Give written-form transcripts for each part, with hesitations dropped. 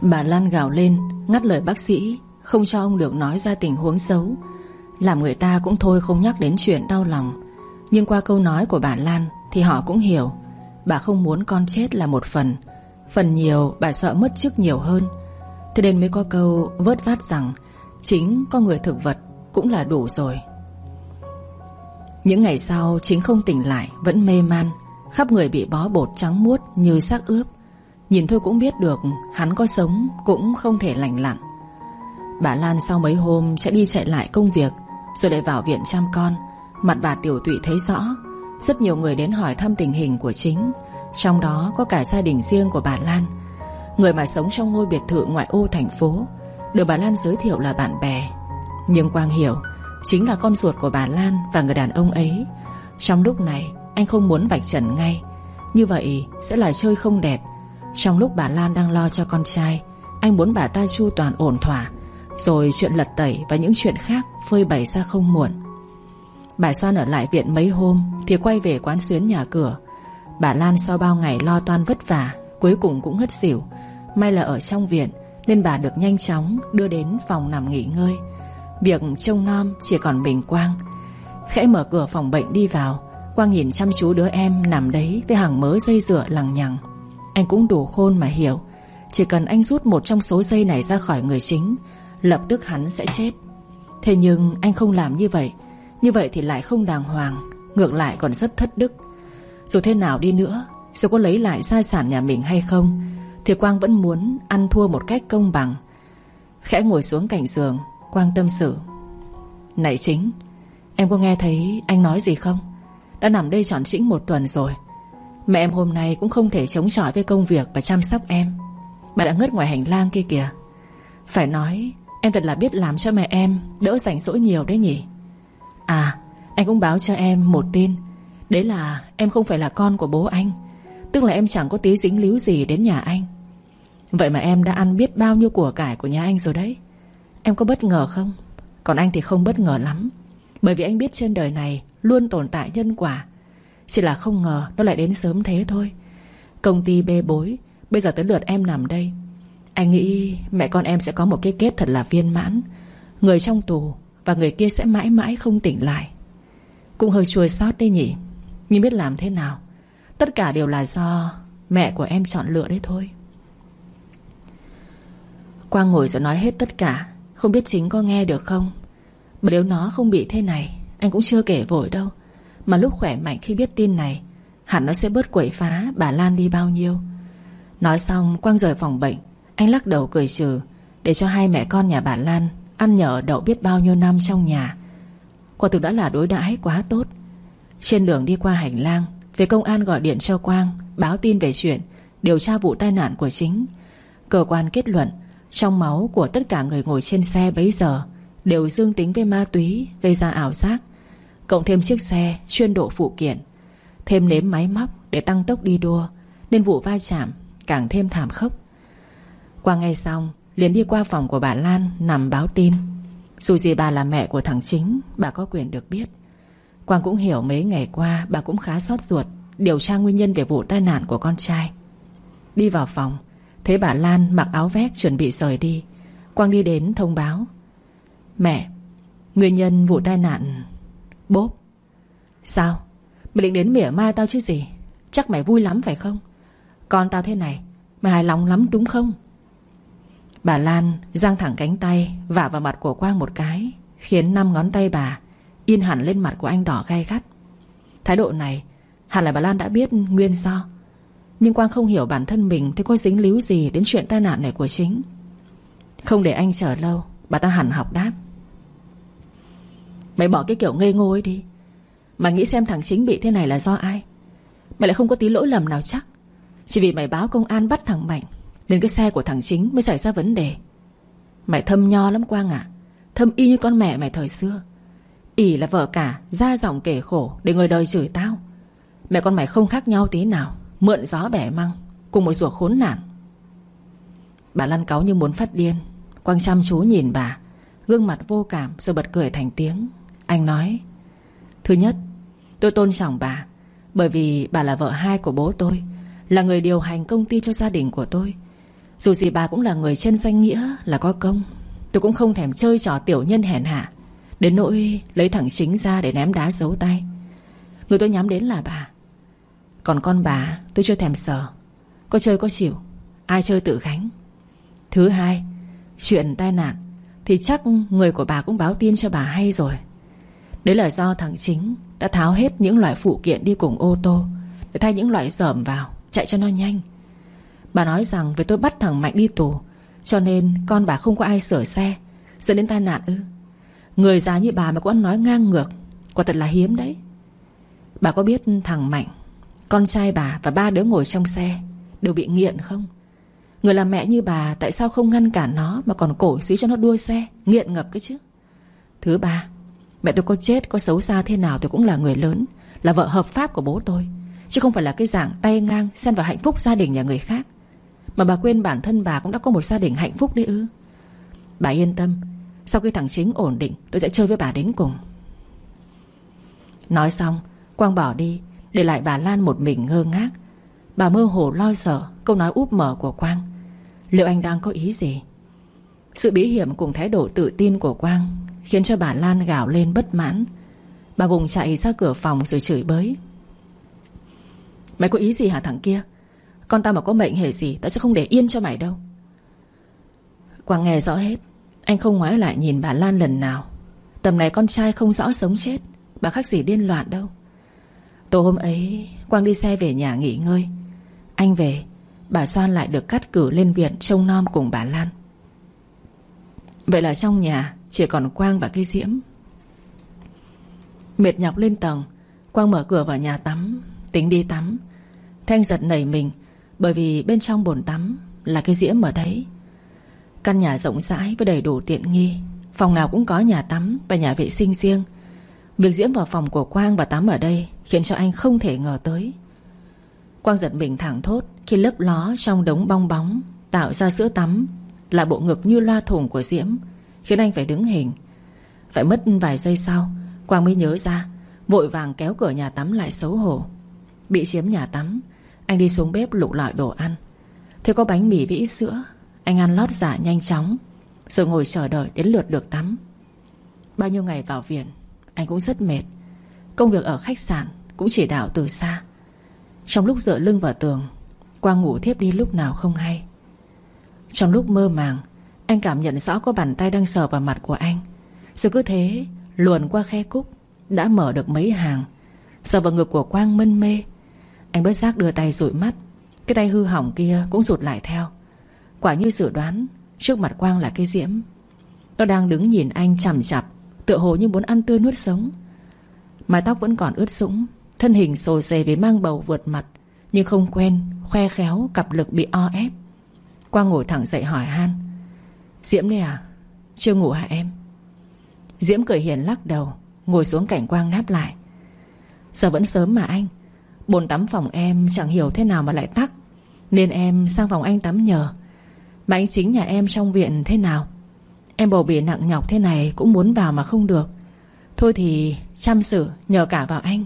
Bà Lan gào lên ngắt lời bác sĩ, không cho ông được nói ra tình huống xấu. Làm người ta cũng thôi không nhắc đến chuyện đau lòng. Nhưng qua câu nói của bà Lan thì họ cũng hiểu bà không muốn con chết là một phần. Phần nhiều bà sợ mất chức nhiều hơn. Thế nên mới có câu vớt vát rằng chính con người thực vật cũng là đủ rồi. Những ngày sau Chính không tỉnh lại, vẫn mê man, khắp người bị bó bột trắng muốt như xác ướp. Nhìn thôi cũng biết được hắn có sống cũng không thể lành lặn. Bà Lan sau mấy hôm chạy đi chạy lại công việc, rồi lại vào viện chăm con. Mặt bà tiều tụy thấy rõ. Rất nhiều người đến hỏi thăm tình hình của Chính, trong đó có cả gia đình riêng của bà Lan. Người mà sống trong ngôi biệt thự ngoại ô thành phố được bà Lan giới thiệu là bạn bè. Nhưng Quang hiểu Chính là con ruột của bà Lan và người đàn ông ấy. Trong lúc này anh không muốn vạch trần ngay, như vậy sẽ là chơi không đẹp. Trong lúc bà Lan đang lo cho con trai, anh muốn bà ta chu toàn ổn thỏa, rồi chuyện lật tẩy và những chuyện khác phơi bày ra không muộn. Bà Soan ở lại viện mấy hôm thì quay về quán xuyến nhà cửa. Bà Lan sau bao ngày lo toan vất vả cuối cùng cũng ngất xỉu. May là ở trong viện nên bà được nhanh chóng đưa đến phòng nằm nghỉ ngơi. Việc trông nom chỉ còn mình Quang. Khẽ mở cửa phòng bệnh đi vào, Quang nhìn chăm chú đứa em nằm đấy với hàng mớ dây dựa lằng nhằng. Anh cũng đủ khôn mà hiểu, chỉ cần anh rút một trong số dây này ra khỏi người Chính, lập tức hắn sẽ chết. Thế nhưng anh không làm như vậy. Như vậy thì lại không đàng hoàng, ngược lại còn rất thất đức. Dù thế nào đi nữa, dù có lấy lại gia sản nhà mình hay không, thì Quang vẫn muốn ăn thua một cách công bằng. Khẽ ngồi xuống cạnh giường, Quang tâm sự: "Này Chính, em có nghe thấy anh nói gì không? Đã nằm đây trọn chĩnh 1 tuần rồi. Mẹ em hôm nay cũng không thể chống chọi với công việc và chăm sóc em. Bà đã ngất ngoài hành lang kia kìa. Phải nói em thật là biết làm cho mẹ em đỡ rảnh rỗi nhiều đấy nhỉ. À, anh cũng báo cho em một tin. Đấy là em không phải là con của bố anh. Tức là em chẳng có tí dính líu gì đến nhà anh. Vậy mà em đã ăn biết bao nhiêu của cải của nhà anh rồi đấy. Em có bất ngờ không? Còn anh thì không bất ngờ lắm, bởi vì anh biết trên đời này luôn tồn tại nhân quả. Chỉ là không ngờ nó lại đến sớm thế thôi. Công ty bê bối, bây giờ tới lượt em nằm đây. Anh nghĩ mẹ con em sẽ có một cái kết thật là viên mãn. Người trong tù và người kia sẽ mãi mãi không tỉnh lại. Cũng hơi chua xót đấy nhỉ. Nhưng biết làm thế nào, tất cả đều là do mẹ của em chọn lựa đấy thôi." Quang ngồi rồi nói hết tất cả. Không biết Chính có nghe được không. Bởi nếu nó không bị thế này, anh cũng chưa kể vội đâu. Mà lúc khỏe mạnh khi biết tin này, hẳn nó sẽ bớt quậy phá bà Lan đi bao nhiêu. Nói xong Quang rời phòng bệnh. Anh lắc đầu cười trừ, để cho hai mẹ con nhà bà Lan ăn nhờ đậu biết bao nhiêu năm trong nhà. Quả thực đã là đối đãi quá tốt. Trên đường đi qua hành lang, phía công an gọi điện cho Quang báo tin về chuyện điều tra vụ tai nạn của Chính. Cơ quan kết luận trong máu của tất cả người ngồi trên xe bấy giờ đều dương tính với ma túy gây ra ảo giác, cộng thêm chiếc xe chuyên độ phụ kiện, thêm nếm máy móc để tăng tốc đi đua, nên vụ va chạm càng thêm thảm khốc. Quang nghe xong liền đi qua phòng của bà Lan nằm báo tin. Dù gì bà là mẹ của thằng Chính, bà có quyền được biết. Quang cũng hiểu mấy ngày qua bà cũng khá xót ruột điều tra nguyên nhân về vụ tai nạn của con trai. Đi vào phòng, thấy bà Lan mặc áo vest chuẩn bị rời đi. Quang đi đến thông báo: "Mẹ, nguyên nhân vụ tai nạn..." "Bốp." "Sao? Mày định đến mỉa mai tao chứ gì? Chắc mày vui lắm phải không? Con tao thế này mày hài lòng lắm đúng không?" Bà Lan giang thẳng cánh tay vả vào mặt của Quang một cái, khiến 5 ngón tay bà in hẳn lên mặt của anh đỏ gay gắt. Thái độ này hẳn là bà Lan đã biết nguyên do. Nhưng Quang không hiểu bản thân mình thì có dính líu gì đến chuyện tai nạn này của Chính. Không để anh chờ lâu, bà ta hẳn học đáp: "Mày bỏ cái kiểu ngây ngô ấy đi. Mày nghĩ xem thằng Chính bị thế này là do ai? Mày lại không có tí lỗi lầm nào chắc. Chỉ vì mày báo công an bắt thằng Mạnh nên cái xe của thằng Chính mới xảy ra vấn đề. Mày thâm nho lắm Quang ạ. Thâm y như con mẹ mày thời xưa. ỷ là vợ cả, ra giọng kể khổ để người đời chửi tao. Mẹ con mày không khác nhau tí nào, mượn gió bẻ măng, cùng một ruột khốn nạn." Bà Lan cáu như muốn phát điên. Quang chăm chú nhìn bà, gương mặt vô cảm rồi bật cười thành tiếng. Anh nói: "Thứ nhất, tôi tôn trọng bà, bởi vì bà là vợ hai của bố tôi, là người điều hành công ty cho gia đình của tôi. Dù gì bà cũng là người trên danh nghĩa là có công. Tôi cũng không thèm chơi trò tiểu nhân hèn hạ đến nỗi lấy thằng Chính ra để ném đá giấu tay. Người tôi nhắm đến là bà. Còn con bà tôi chưa thèm sờ. Có chơi có chịu, ai chơi tự gánh. Thứ hai, chuyện tai nạn thì chắc người của bà cũng báo tin cho bà hay rồi. Đấy là do thằng Chính đã tháo hết những loại phụ kiện đi cùng ô tô để thay những loại dởm vào, chạy cho nó nhanh. Bà nói rằng vì tôi bắt thằng Mạnh đi tù cho nên con bà không có ai sửa xe, dẫn đến tai nạn ư? Người già như bà mà cũng ăn nói ngang ngược, quả thật là hiếm đấy. Bà có biết thằng Mạnh, con trai bà và 3 đứa ngồi trong xe đều bị nghiện không? Người làm mẹ như bà tại sao không ngăn cản nó mà còn cổ suý cho nó đua xe, nghiện ngập cái chứ? Thứ ba, mẹ tôi có chết có xấu xa thế nào tôi cũng là người lớn, là vợ hợp pháp của bố tôi, chứ không phải là cái dạng tay ngang xen vào hạnh phúc gia đình nhà người khác. Mà bà quên bản thân bà cũng đã có một gia đình hạnh phúc đấy ư? Bà yên tâm, sau khi thằng Chính ổn định tôi sẽ chơi với bà đến cùng. Nói xong Quang bỏ đi, để lại bà Lan một mình ngơ ngác. Bà mơ hồ lo sợ câu nói úp mở của Quang. Liệu anh đang có ý gì? Sự bí hiểm cùng thái độ tự tin của Quang khiến cho bà Lan gào lên bất mãn. Bà vùng chạy ra cửa phòng rồi chửi bới. Mày có ý gì hả thằng kia? Con tao mà có mệnh hệ gì tao sẽ không để yên cho mày đâu. Quang nghe rõ hết. Anh không ngoái lại nhìn bà Lan lần nào. Tầm này con trai không rõ sống chết, bà khác gì điên loạn đâu. Tối hôm ấy Quang đi xe về nhà nghỉ ngơi. Anh về, bà Soan lại được cắt cử lên viện trông nom cùng bà Lan. Vậy là trong nhà chỉ còn Quang và cái Diễm. Mệt nhọc lên tầng, Quang mở cửa vào nhà tắm, tính đi tắm. Thanh giật nảy mình, bởi vì bên trong bồn tắm là cái Diễm ở đấy. Căn nhà rộng rãi với đầy đủ tiện nghi, phòng nào cũng có nhà tắm và nhà vệ sinh riêng. Việc Diễm vào phòng của Quang và tắm ở đây khiến cho anh không thể ngờ tới. Quang giật mình thảng thốt khi lấp ló trong đống bong bóng tạo ra sữa tắm là bộ ngực như loa thủng của Diễm, khiến anh phải đứng hình. Phải mất vài giây sau Quang mới nhớ ra, vội vàng kéo cửa nhà tắm lại xấu hổ. Bị chiếm nhà tắm, anh đi xuống bếp lục lọi đồ ăn. Thấy có bánh mì với ít sữa, anh ăn lót dạ nhanh chóng, rồi ngồi chờ đợi đến lượt được tắm. Bao nhiêu ngày vào viện, anh cũng rất mệt. Công việc ở khách sạn cũng chỉ đạo từ xa. Trong lúc dựa lưng vào tường, Quang ngủ thiếp đi lúc nào không hay. Trong lúc mơ màng, anh cảm nhận rõ có bàn tay đang sờ vào mặt của anh. Rồi cứ thế luồn qua khe cúc đã mở được mấy hàng, sờ vào ngực của Quang mân mê. Anh bất giác đưa tay dụi mắt. Cái tay hư hỏng kia cũng rụt lại theo. Quả như dự đoán, trước mặt Quang là cái Diễm. Nó đang đứng nhìn anh chằm chặp, tựa hồ như muốn ăn tươi nuốt sống. Mái tóc vẫn còn ướt sũng, thân hình xồ xề vì mang bầu vượt mặt, nhưng không quen khoe khéo cặp lực bị o ép. Quang ngồi thẳng dậy hỏi han. Diễm đây à? Chưa ngủ hả em? Diễm cười hiền lắc đầu, ngồi xuống cạnh Quang đáp lại. Giờ vẫn sớm mà anh. Bồn tắm phòng em chẳng hiểu thế nào mà lại tắc, nên em sang phòng anh tắm nhờ. Mà anh Chính nhà em trong viện thế nào? Em bầu bì nặng nhọc thế này cũng muốn vào mà không được. Thôi thì chăm xử nhờ cả vào anh.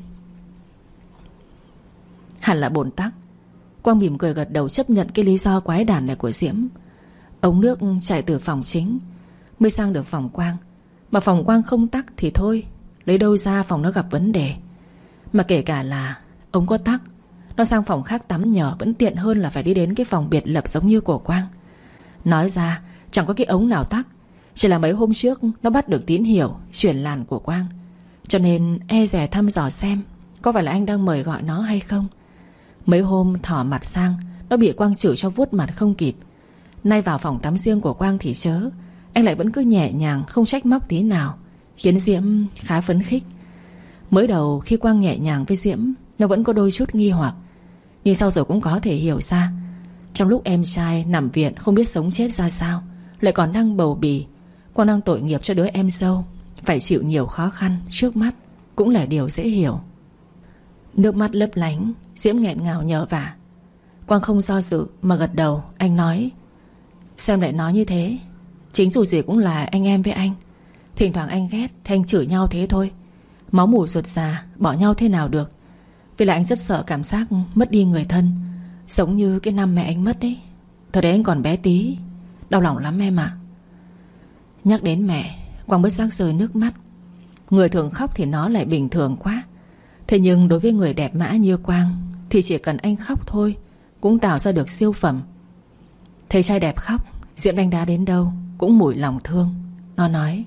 Hẳn là bồn tắc. Quang mỉm cười gật đầu chấp nhận cái lý do quái đản này của Diễm. Ống nước chảy từ phòng chính mới sang được phòng Quang. Mà phòng Quang không tắc thì thôi, lấy đâu ra phòng nó gặp vấn đề. Mà kể cả là ống có tắc, nó sang phòng khác tắm nhờ vẫn tiện hơn là phải đi đến cái phòng biệt lập giống như của Quang. Nói ra chẳng có cái ống nào tắc, chỉ là mấy hôm trước nó bắt được tín hiệu chuyển làn của Quang, cho nên e dè thăm dò xem có phải là anh đang mời gọi nó hay không. Mấy hôm thỏ mặt sang, nó bị Quang chửi cho vuốt mặt không kịp. Nay vào phòng tắm riêng của Quang thì chớ, anh lại vẫn cứ nhẹ nhàng không trách móc tí nào, khiến Diễm khá phấn khích. Mới đầu khi Quang nhẹ nhàng với Diễm, nó vẫn có đôi chút nghi hoặc, nhưng sau rồi cũng có thể hiểu ra. Trong lúc em trai nằm viện không biết sống chết ra sao, lại còn đang bầu bì, Quang đang tội nghiệp cho đứa em dâu phải chịu nhiều khó khăn trước mắt, cũng là điều dễ hiểu. Nước mắt lấp lánh, Diễm nghẹn ngào nhờ vả. Quang không do dự mà gật đầu. Anh nói. Xem lại nói như thế, chính dù gì cũng là anh em với anh. Thỉnh thoảng anh ghét thì anh chửi nhau thế thôi. Máu mủ ruột già bỏ nhau thế nào được. Vì là anh rất sợ cảm giác mất đi người thân, giống như cái năm mẹ anh mất đấy. Thời đấy anh còn bé tí. Đau lòng lắm em ạ. Nhắc đến mẹ, Quang bất giác rơi nước mắt. Người thường khóc thì nó lại bình thường quá. Thế nhưng đối với người đẹp mã như Quang thì chỉ cần anh khóc thôi cũng tạo ra được siêu phẩm. Thấy trai đẹp khóc, Diễm đánh đá đến đâu cũng mủi lòng thương. Nó nói: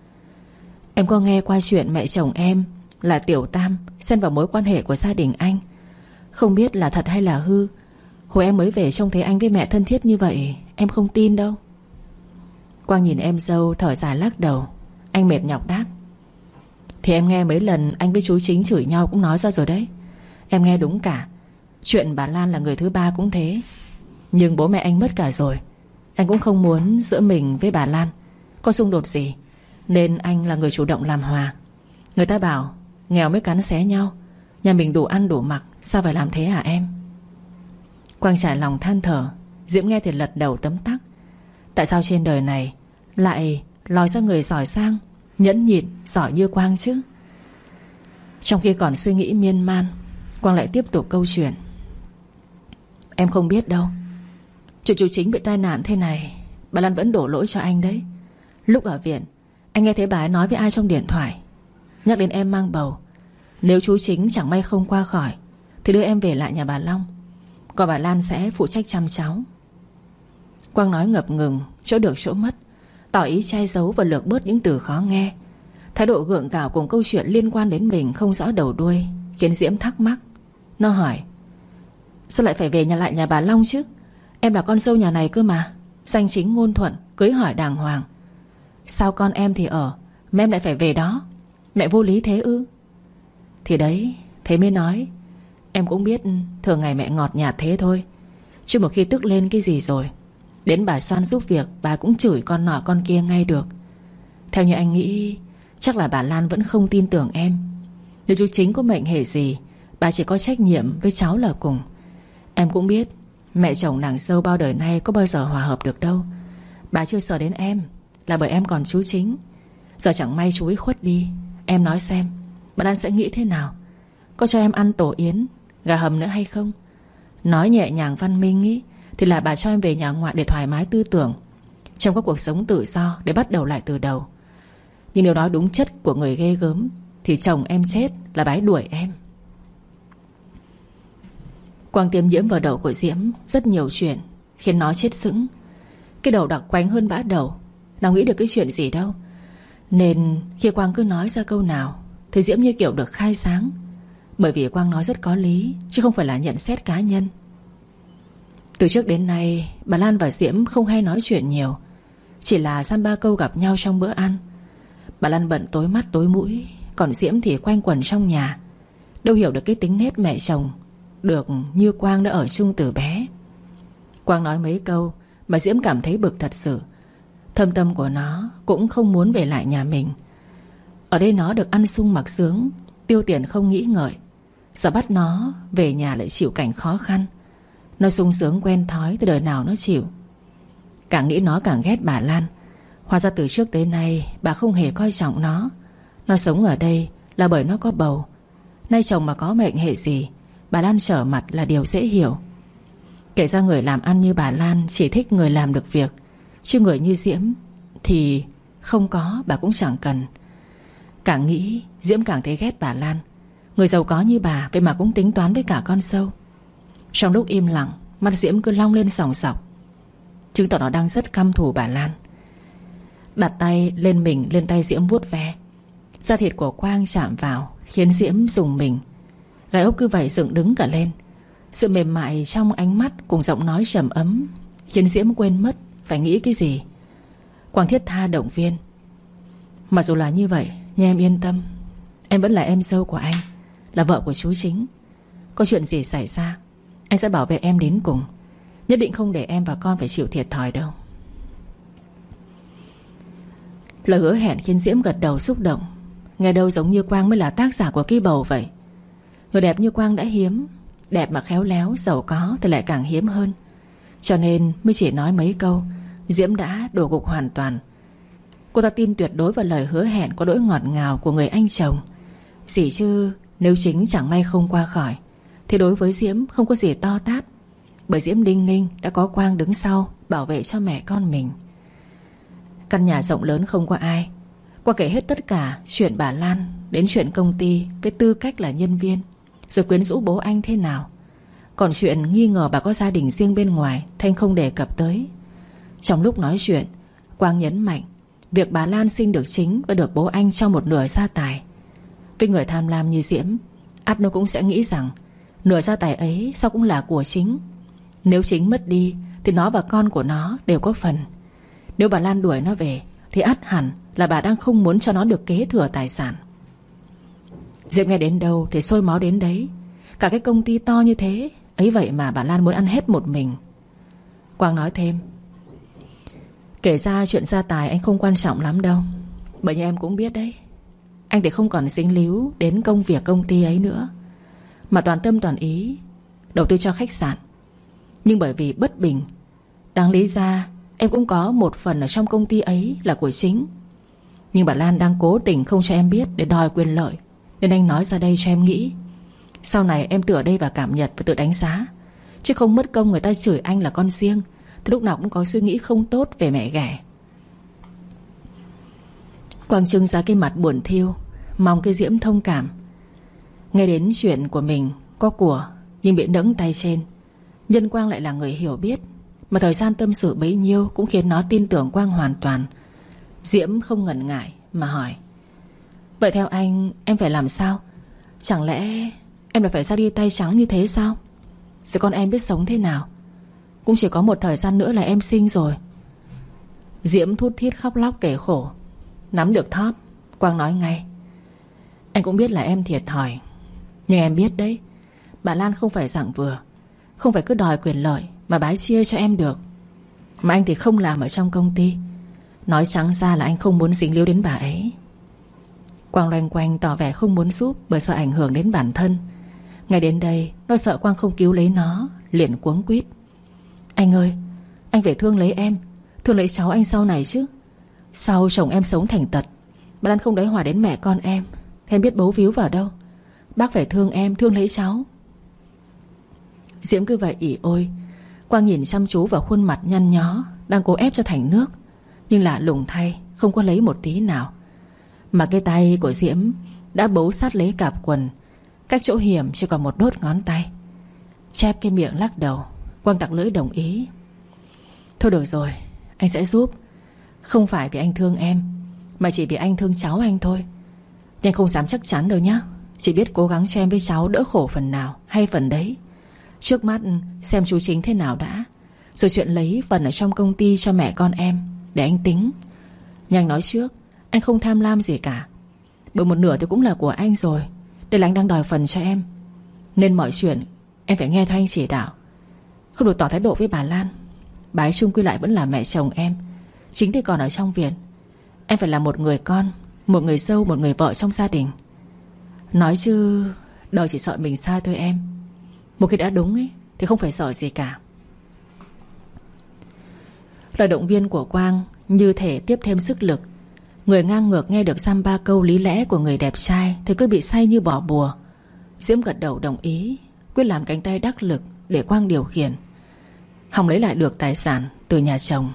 Em có nghe qua chuyện mẹ chồng em là Tiểu Tam xen vào mối quan hệ của gia đình anh. Không biết là thật hay là hư. Hồi em mới về trông thấy anh với mẹ thân thiết như vậy, em không tin đâu. Quang nhìn em dâu thở dài lắc đầu. Anh mệt nhọc đáp: Thì em nghe mấy lần anh với chú Chính chửi nhau cũng nói ra rồi đấy. Em nghe đúng cả. Chuyện bà Lan là người thứ ba cũng thế. Nhưng bố mẹ anh mất cả rồi. Anh cũng không muốn giữa mình với bà Lan có xung đột gì, nên anh là người chủ động làm hòa. Người ta bảo nghèo mới cắn xé nhau. Nhà mình đủ ăn đủ mặc, sao phải làm thế hả em? Quang trải lòng than thở. Diễm nghe thì lật đầu tấm tắc. Tại sao trên đời này lại lòi ra người giỏi sang, nhẫn nhịn, giỏi như Quang chứ? Trong khi còn suy nghĩ miên man, Quang lại tiếp tục câu chuyện. Em không biết đâu. Chuyện chú Chính bị tai nạn thế này, bà Lan vẫn đổ lỗi cho anh đấy. Lúc ở viện, anh nghe thấy bà ấy nói với ai trong điện thoại, nhắc đến em mang bầu. Nếu chú Chính chẳng may không qua khỏi thì đưa em về lại nhà bà Long, còn bà Lan sẽ phụ trách chăm cháu. Quang nói ngập ngừng, chỗ được chỗ mất, tỏ ý che giấu và lược bớt những từ khó nghe. Thái độ gượng gạo cùng câu chuyện liên quan đến mình không rõ đầu đuôi khiến Diễm thắc mắc. Nó hỏi: Sao lại phải về lại nhà bà Long chứ? Em là con dâu nhà này cơ mà, danh chính ngôn thuận, cưới hỏi đàng hoàng. Sao con em thì ở mà em lại phải về đó? Mẹ vô lý thế ư? Thì đấy, thế mới nói. Em cũng biết thường ngày mẹ ngọt nhạt thế thôi, chứ một khi tức lên cái gì rồi, đến bà Soan giúp việc, bà cũng chửi con nọ con kia ngay được. Theo như anh nghĩ, chắc là bà Lan vẫn không tin tưởng em. Nếu chú Chính có mệnh hệ gì, bà chỉ có trách nhiệm với cháu là cùng. Em cũng biết mẹ chồng nàng dâu bao đời nay có bao giờ hòa hợp được đâu. Bà chưa sợ đến em là bởi em còn chú Chính. Giờ chẳng may chú ấy khuất đi, em nói xem bà Lan sẽ nghĩ thế nào? Có cho em ăn tổ yến, gà hầm nữa hay không? Nói nhẹ nhàng văn minh ý, thì là bà cho em về nhà ngoại để thoải mái tư tưởng, trong các cuộc sống tự do để bắt đầu lại từ đầu. Nhưng nếu nói đúng chất của người ghê gớm thì chồng em chết là bà ấy đuổi em. Quang tiêm nhiễm vào đầu của Diễm rất nhiều chuyện, khiến nó chết sững. Cái đầu đặc quánh hơn bã đầu, nào nghĩ được cái chuyện gì đâu. Nên khi Quang cứ nói ra câu nào thì Diễm như kiểu được khai sáng. Bởi vì Quang nói rất có lý, chứ không phải là nhận xét cá nhân. Từ trước đến nay bà Lan và Diễm không hay nói chuyện nhiều, chỉ là dăm ba câu gặp nhau trong bữa ăn. Bà Lan bận tối mắt tối mũi, còn Diễm thì quanh quẩn trong nhà. Đâu hiểu được cái tính nết mẹ chồng được như Quang đã ở chung từ bé. Quang nói mấy câu mà Diễm cảm thấy bực thật sự. Thâm tâm của nó cũng không muốn về lại nhà mình. Ở đây nó được ăn sung mặc sướng, tiêu tiền không nghĩ ngợi. Giờ bắt nó về nhà lại chịu cảnh khó khăn. Nó sung sướng quen thói từ đời nào nó chịu. Càng nghĩ nó càng ghét bà Lan. Hóa ra từ trước tới nay bà không hề coi trọng nó. Nó sống ở đây là bởi nó có bầu. Nay chồng mà có mệnh hệ gì, bà Lan trở mặt là điều dễ hiểu. Kể ra người làm ăn như bà Lan chỉ thích người làm được việc, chứ người như Diễm thì không có bà cũng chẳng cần. Càng nghĩ Diễm càng thấy ghét bà Lan. Người giàu có như bà vậy mà cũng tính toán với cả con sâu. Trong lúc im lặng, mắt Diễm cứ long lên sòng sọc, chứng tỏ nó đang rất căm thù bà Lan. Đặt tay lên mình, lên tay Diễm vuốt ve. Da thịt của Quang chạm vào khiến Diễm rùng mình. Gai ốc cứ vậy dựng đứng cả lên. Sự mềm mại trong ánh mắt cùng giọng nói trầm ấm khiến Diễm quên mất phải nghĩ cái gì. Quang thiết tha động viên: Mặc dù là như vậy nhưng em yên tâm, em vẫn là em dâu của anh, là vợ của chú Chính. Có chuyện gì xảy ra, anh sẽ bảo vệ em đến cùng. Nhất định không để em và con phải chịu thiệt thòi đâu. Lời hứa hẹn khiến Diễm gật đầu xúc động. Nghe đâu giống như Quang mới là tác giả của cái bầu vậy. Người đẹp như Quang đã hiếm, đẹp mà khéo léo, giàu có thì lại càng hiếm hơn. Cho nên mới chỉ nói mấy câu, Diễm đã đổ gục hoàn toàn. Cô ta tin tuyệt đối vào lời hứa hẹn có đỗi ngọt ngào của người anh chồng. Gì chứ nếu Chính chẳng may không qua khỏi thì đối với Diễm không có gì to tát. bởi Diễm đinh ninh đã có Quang đứng sau bảo vệ cho mẹ con mình. Căn nhà rộng lớn không có ai. Quang kể hết tất cả chuyện bà Lan đến chuyện công ty với tư cách là nhân viên, rồi quyến rũ bố anh thế nào. Còn chuyện nghi ngờ bà có gia đình riêng bên ngoài Thanh không đề cập tới. Trong lúc nói chuyện, Quang nhấn mạnh việc bà Lan sinh được chính và được bố anh cho một nửa gia tài. Với người tham lam như Diễm, ắt nó cũng sẽ nghĩ rằng nửa gia tài ấy sao cũng là của chính. Nếu chính mất đi thì nó và con của nó đều có phần. Nếu bà Lan đuổi nó về thì ắt hẳn là bà đang không muốn cho nó được kế thừa tài sản. Diễm nghe đến đâu thì sôi máu đến đấy. Cả cái công ty to như thế, ấy vậy mà bà Lan muốn ăn hết một mình. Quang nói thêm: kể ra chuyện gia tài anh không quan trọng lắm đâu. Bởi như em cũng biết đấy, anh thì không còn dính líu đến công việc công ty ấy nữa, mà toàn tâm toàn ý đầu tư cho khách sạn. Nhưng bởi vì bất bình, đáng lý ra em cũng có một phần ở trong công ty ấy là của chính. Nhưng bà Lan đang cố tình không cho em biết để đòi quyền lợi, nên anh nói ra đây cho em nghĩ. Sau này em tự ở đây và cảm nhận và tự đánh giá, chứ không mất công người ta chửi anh là con riêng thì lúc nào cũng có suy nghĩ không tốt về mẹ ghẻ. Quang trưng ra cái mặt buồn thiu, mong cái Diễm thông cảm. Nghe đến chuyện của mình có của nhưng bị nẫng tay trên. Nhân Quang lại là người hiểu biết, mà thời gian tâm sự bấy nhiêu cũng khiến nó tin tưởng Quang hoàn toàn. Diễm không ngần ngại mà hỏi: vậy theo anh em phải làm sao? Chẳng lẽ em lại phải ra đi tay trắng như thế sao? Rồi con em biết sống thế nào? Cũng chỉ có một thời gian nữa là em sinh rồi. Diễm thút thít khóc lóc kể khổ. Nắm được thóp, Quang nói ngay: anh cũng biết là em thiệt thòi, nhưng em biết đấy, bà Lan không phải dạng vừa, không phải cứ đòi quyền lợi mà bái chia cho em được. Mà anh thì không làm ở trong công ty. Nói trắng ra là anh không muốn dính líu đến bà ấy. Quang loanh quanh tỏ vẻ không muốn giúp, bởi sợ ảnh hưởng đến bản thân. Ngay đến đây nó sợ Quang không cứu lấy nó, liền cuống quýt: anh ơi, anh phải thương lấy em, thương lấy cháu anh sau này chứ. Sau chồng em sống thành tật, bà Lan không đói hòa đến mẹ con em, thì em biết bấu víu vào đâu. Bác phải thương em, thương lấy cháu. Diễm cứ vậy ỉ ôi. Quang nhìn chăm chú vào khuôn mặt nhăn nhó đang cố ép cho thành nước, nhưng lạ lùng thay không có lấy một tí nào. Mà cái tay của Diễm đã bấu sát lấy cạp quần, cách chỗ hiểm chỉ còn một đốt ngón tay. Chép cái miệng lắc đầu, Quang tặc lưỡi đồng ý: thôi được rồi, anh sẽ giúp. Không phải vì anh thương em, mà chỉ vì anh thương cháu anh thôi. Nhưng anh không dám chắc chắn đâu nhá. Chỉ biết cố gắng cho em với cháu đỡ khổ phần nào hay phần đấy. Trước mắt xem chú Chính thế nào đã, rồi chuyện lấy phần ở trong công ty cho mẹ con em để anh tính. Nhưng anh nói trước, anh không tham lam gì cả, bởi một nửa thì cũng là của anh rồi. Đây là anh đang đòi phần cho em, nên mọi chuyện em phải nghe theo anh chỉ đạo. Không được tỏ thái độ với bà Lan. Bà ấy chung quy lại vẫn là mẹ chồng em, Chính thì còn ở trong viện. Em phải là một người con, một người dâu, một người vợ trong gia đình. Nói chứ đời chỉ sợ mình sai thôi em. Một khi đã đúng ấy thì không phải sợ gì cả. Lời động viên của Quang như thể tiếp thêm sức lực. Người ngang ngược nghe được dăm ba câu lý lẽ của người đẹp trai thì cứ bị say như bỏ bùa. Diễm gật đầu đồng ý, quyết làm cánh tay đắc lực để Quang điều khiển, hòng lấy lại được tài sản từ nhà chồng.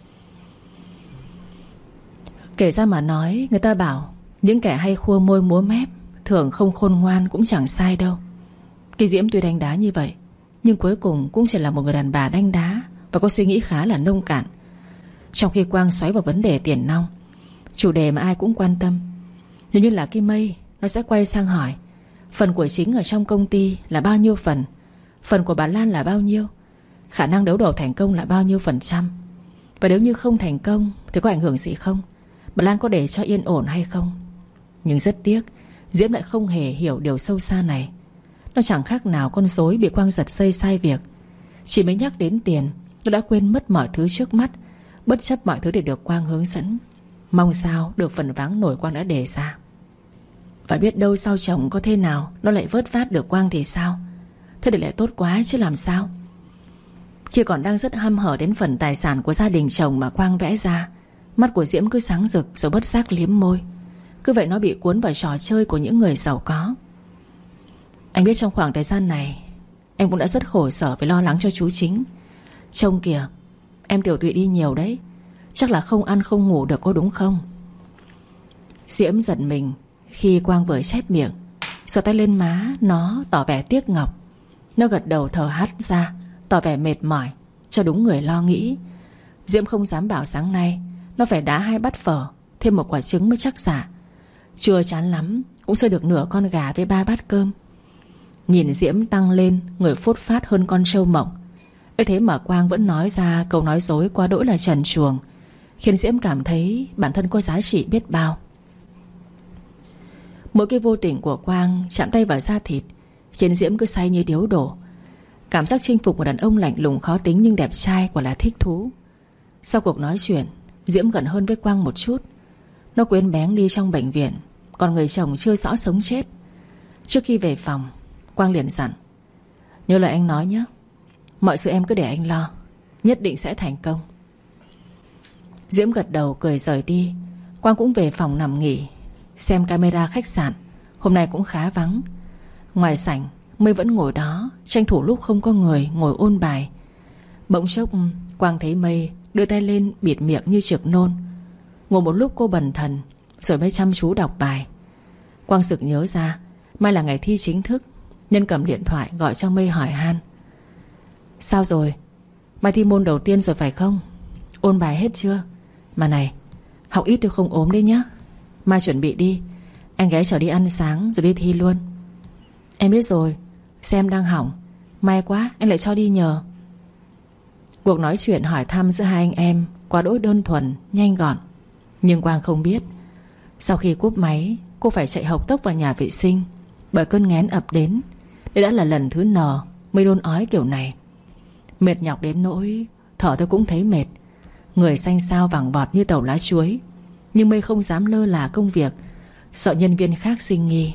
Kể ra mà nói, người ta bảo những kẻ hay khua môi múa mép thường không khôn ngoan cũng chẳng sai đâu. Kỳ Diễm tuy đánh đá như vậy, nhưng cuối cùng cũng chỉ là một người đàn bà đánh đá và có suy nghĩ khá là nông cạn. Trong khi Quang xoáy vào vấn đề tiền nong, chủ đề mà ai cũng quan tâm, nếu như là cái mây, nó sẽ quay sang hỏi phần của Chính ở trong công ty là bao nhiêu phần, phần của bà Lan là bao nhiêu, khả năng đấu đầu thành công là bao nhiêu %, và nếu như không thành công thì có ảnh hưởng gì không, bà Lan có để cho yên ổn hay không. Nhưng rất tiếc, Diễm lại không hề hiểu điều sâu xa này. Nó chẳng khác nào con rối bị Quang giật dây sai việc. Chỉ mới nhắc đến tiền, nó đã quên mất mọi thứ trước mắt, bất chấp mọi thứ để được Quang hướng dẫn. Mong sao được phần váng nổi Quang đã đề ra. Và biết đâu sau chồng có thế nào nó lại vớt vát được Quang thì sao. Thế thì lại tốt quá chứ làm sao. Khi còn đang rất hăm hở đến phần tài sản của gia đình chồng mà Quang vẽ ra, mắt của Diễm cứ sáng rực rồi bất giác liếm môi. Cứ vậy nó bị cuốn vào trò chơi của những người giàu có. Anh biết trong khoảng thời gian này em cũng đã rất khổ sở vì lo lắng cho chú Chính. Trông kìa, em tiểu tụy đi nhiều đấy. Chắc là không ăn không ngủ được có đúng không? Diễm giật mình khi Quang vừa chép miệng, sờ tay lên má nó tỏ vẻ tiếc ngọc. Nó gật đầu thở hắt ra, tỏ vẻ mệt mỏi, cho đúng người lo nghĩ. Diễm không dám bảo sáng nay nó phải đá 2 bát phở, thêm 1 quả trứng mới chắc dạ. Chưa chán lắm cũng sẽ được nửa con gà với 3 bát cơm. Nhìn Diễm tăng lên, người phốt phát hơn con trâu mộng. ấy thế mà Quang vẫn nói ra câu nói dối quá đỗi là trần truồng, khiến Diễm cảm thấy bản thân có giá trị biết bao. Mỗi cái vô tình của Quang chạm tay vào da thịt khiến Diễm cứ say như điếu đổ. Cảm giác chinh phục một đàn ông lạnh lùng khó tính nhưng đẹp trai quả là thích thú. Sau cuộc nói chuyện, Diễm gần hơn với Quang một chút. Nó quên bén đi trong bệnh viện, còn người chồng chưa rõ sống chết. Trước khi về phòng, Quang liền dặn: nhớ lời anh nói nhé, mọi sự em cứ để anh lo, nhất định sẽ thành công. Diễm gật đầu cười rời đi. Quang cũng về phòng nằm nghỉ, xem camera khách sạn. Hôm nay cũng khá vắng. Ngoài sảnh, Mây vẫn ngồi đó, tranh thủ lúc không có người ngồi ôn bài. Bỗng chốc Quang thấy Mây đưa tay lên bịt miệng như trực nôn. Ngồi một lúc cô bần thần, rồi mới chăm chú đọc bài. Quang sực nhớ ra mai là ngày thi chính thức, nên cầm điện thoại gọi cho Mây hỏi han: sao rồi? Mai thi môn đầu tiên rồi phải không? Ôn bài hết chưa? Mà này, học ít tôi không ốm đấy nhá. Mai chuẩn bị đi, anh ghé chở đi ăn sáng rồi đi thi luôn. Em biết rồi, xem đang hỏng. May quá anh lại cho đi nhờ. Cuộc nói chuyện hỏi thăm giữa hai anh em quá đỗi đơn thuần, nhanh gọn. Nhưng Quang không biết, sau khi cúp máy, cô phải chạy hộc tốc vào nhà vệ sinh, bởi cơn nghén ập đến. Đây đã là lần thứ N Mây đôn ói kiểu này. Mệt nhọc đến nỗi thở tôi cũng thấy mệt. Người xanh xao vàng bọt như tàu lá chuối. Nhưng Mây không dám lơ là công việc, sợ nhân viên khác sinh nghi.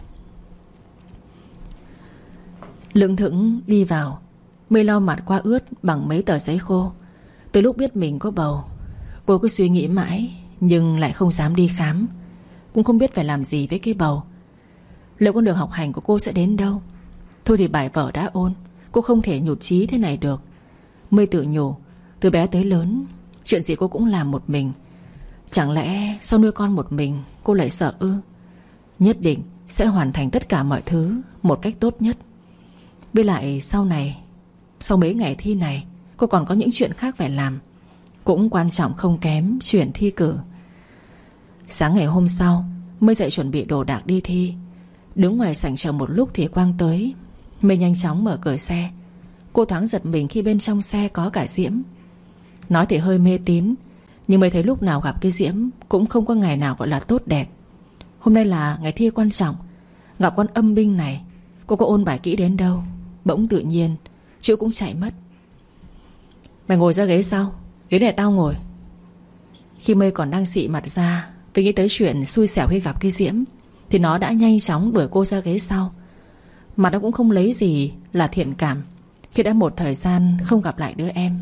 Lững thững đi vào, Mây lau mặt qua ướt bằng mấy tờ giấy khô. Từ lúc biết mình có bầu, cô cứ suy nghĩ mãi, nhưng lại không dám đi khám. Cũng không biết phải làm gì với cái bầu. Liệu con đường học hành của cô sẽ đến đâu? Thôi thì bài vở đã ôn, cô không thể nhụt chí thế này được. Mây tự nhủ, từ bé tới lớn, chuyện gì cô cũng làm một mình. Chẳng lẽ sau nuôi con một mình cô lại sợ ư? Nhất định sẽ hoàn thành tất cả mọi thứ một cách tốt nhất. Với lại sau này, sau mấy ngày thi này, cô còn có những chuyện khác phải làm, cũng quan trọng không kém chuyện thi cử. Sáng ngày hôm sau, Mây dậy chuẩn bị đồ đạc đi thi. Đứng ngoài sảnh chờ một lúc thì Quang tới. Mây nhanh chóng mở cửa xe. Cô thoáng giật mình khi bên trong xe có cả Diễm. Nói thì hơi mê tín, nhưng Mây thấy lúc nào gặp cái Diễm cũng không có ngày nào gọi là tốt đẹp. Hôm nay là ngày thi quan trọng, gặp con âm binh này, cô có ôn bài kỹ đến đâu, bỗng tự nhiên chữ cũng chạy mất. Mày ngồi ra ghế sau, ghế này tao ngồi. Khi Mây còn đang xị mặt ra vì nghĩ tới chuyện xui xẻo khi gặp cái Diễm, thì nó đã nhanh chóng đuổi cô ra ghế sau. Mà nó cũng không lấy gì là thiện cảm khi đã một thời gian không gặp lại đứa em.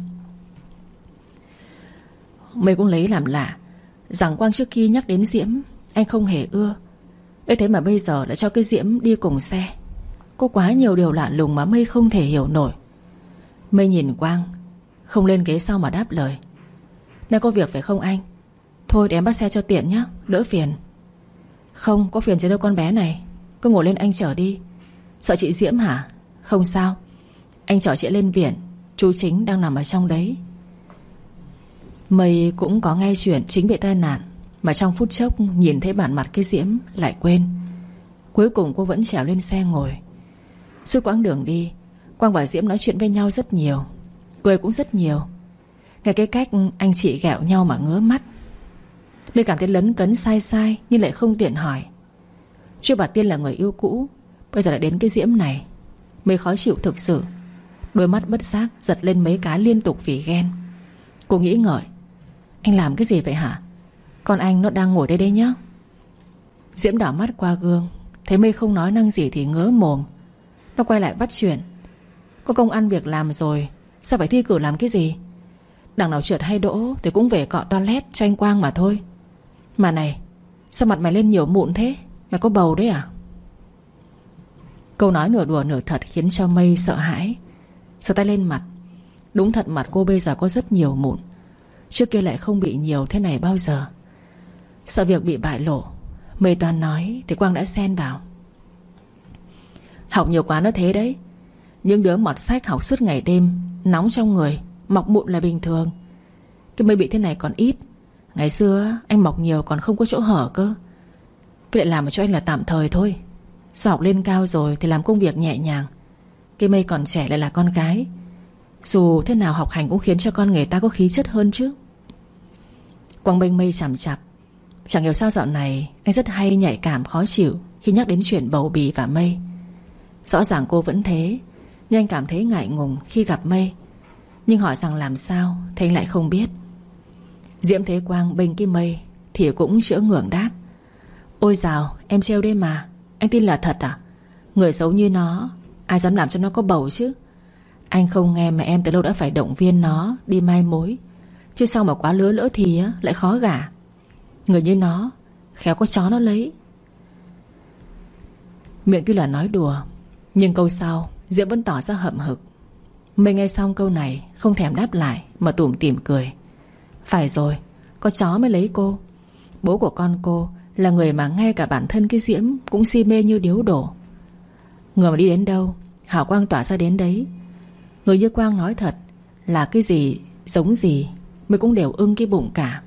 Mây cũng lấy làm lạ rằng Quang trước khi nhắc đến Diễm, anh không hề ưa. ấy thế mà bây giờ đã cho cái Diễm đi cùng xe. Có quá nhiều điều lạ lùng mà Mây không thể hiểu nổi. Mây nhìn Quang, không lên ghế sau mà đáp lời: nay có việc phải không anh? Thôi để em bắt xe cho tiện nhé, đỡ phiền. Không có phiền gì đâu con bé này, cứ ngồi lên anh chở đi. Sợ chị Diễm hả? Không sao, anh chở chị lên viện, chú Chính đang nằm ở trong đấy. Mây cũng có nghe chuyện Chính bị tai nạn, mà trong phút chốc nhìn thấy bản mặt cái Diễm lại quên. Cuối cùng cô vẫn trèo lên xe ngồi. Suốt quãng đường đi, Quang và Diễm nói chuyện với nhau rất nhiều, cười cũng rất nhiều. Nghe cái cách anh chị ghẹo nhau mà ngứa mắt. Mây cảm thấy lấn cấn sai sai nhưng lại không tiện hỏi. Chưa bà Tiên là người yêu cũ, bây giờ lại đến cái Diễm này. Mây khó chịu thực sự. Đôi mắt bất giác giật lên mấy cái liên tục vì ghen. Cô nghĩ ngợi: anh làm cái gì vậy hả? Con anh nó đang ngồi đây đấy nhá. Diễm đảo mắt qua gương, thấy Mây không nói năng gì thì ngớ mồm. Nó quay lại bắt chuyện: có công ăn việc làm rồi, sao phải thi cử làm cái gì? Đằng nào trượt hay đỗ thì cũng về cọ toilet cho anh Quang mà thôi. Mà này, sao mặt mày lên nhiều mụn thế? Mày có bầu đấy à? Câu nói nửa đùa nửa thật khiến cho Mây sợ hãi. sờ tay lên mặt. Đúng thật mặt cô bây giờ có rất nhiều mụn. Trước kia lại không bị nhiều thế này bao giờ. Sợ việc bị bại lộ, Mây Toan nói thì Quang đã xen vào. Học nhiều quá nó thế đấy. Những đứa mọt sách học suốt ngày đêm, nóng trong người, mọc mụn là bình thường. Cái Mây bị thế này còn ít. Ngày xưa anh mọc nhiều còn không có chỗ hở cơ. Cái lại làm ở chỗ anh là tạm thời thôi. Sau học lên cao rồi thì làm công việc nhẹ nhàng. Cái Mây còn trẻ lại là con gái. Dù thế nào học hành cũng khiến cho con người ta có khí chất hơn chứ. Quang bênh Mây chằm chặp. Chẳng hiểu sao dạo này anh rất hay nhạy cảm khó chịu khi nhắc đến chuyện bầu bì và Mây. Rõ ràng cô vẫn thế, nhưng anh cảm thấy ngại ngùng khi gặp Mây. Nhưng hỏi rằng làm sao thì anh lại không biết. Diễm thấy Quang bênh cái Mây thì cũng chữa ngượng đáp. Ôi dào, em trêu đấy mà. Anh tin là thật à? Người xấu như nó, ai dám làm cho nó có bầu chứ. Anh không nghe mà em từ lâu đã phải động viên nó đi mai mối. Chứ sao mà quá lứa lỡ thì lại khó gả. Người như nó, khéo có chó nó lấy. Miệng tuy là nói đùa, nhưng câu sau Diễm vẫn tỏ ra hậm hực. Mình nghe xong câu này không thèm đáp lại mà tủm tỉm cười. Phải rồi, có chó mới lấy cô. Bố của con cô là người mà ngay cả bản thân cái Diễm cũng si mê như điếu đổ. Người mà đi đến đâu hào quang tỏa ra đến đấy. Người như Quang nói thật là cái gì giống gì Mây cũng đều ưng cái bụng cả.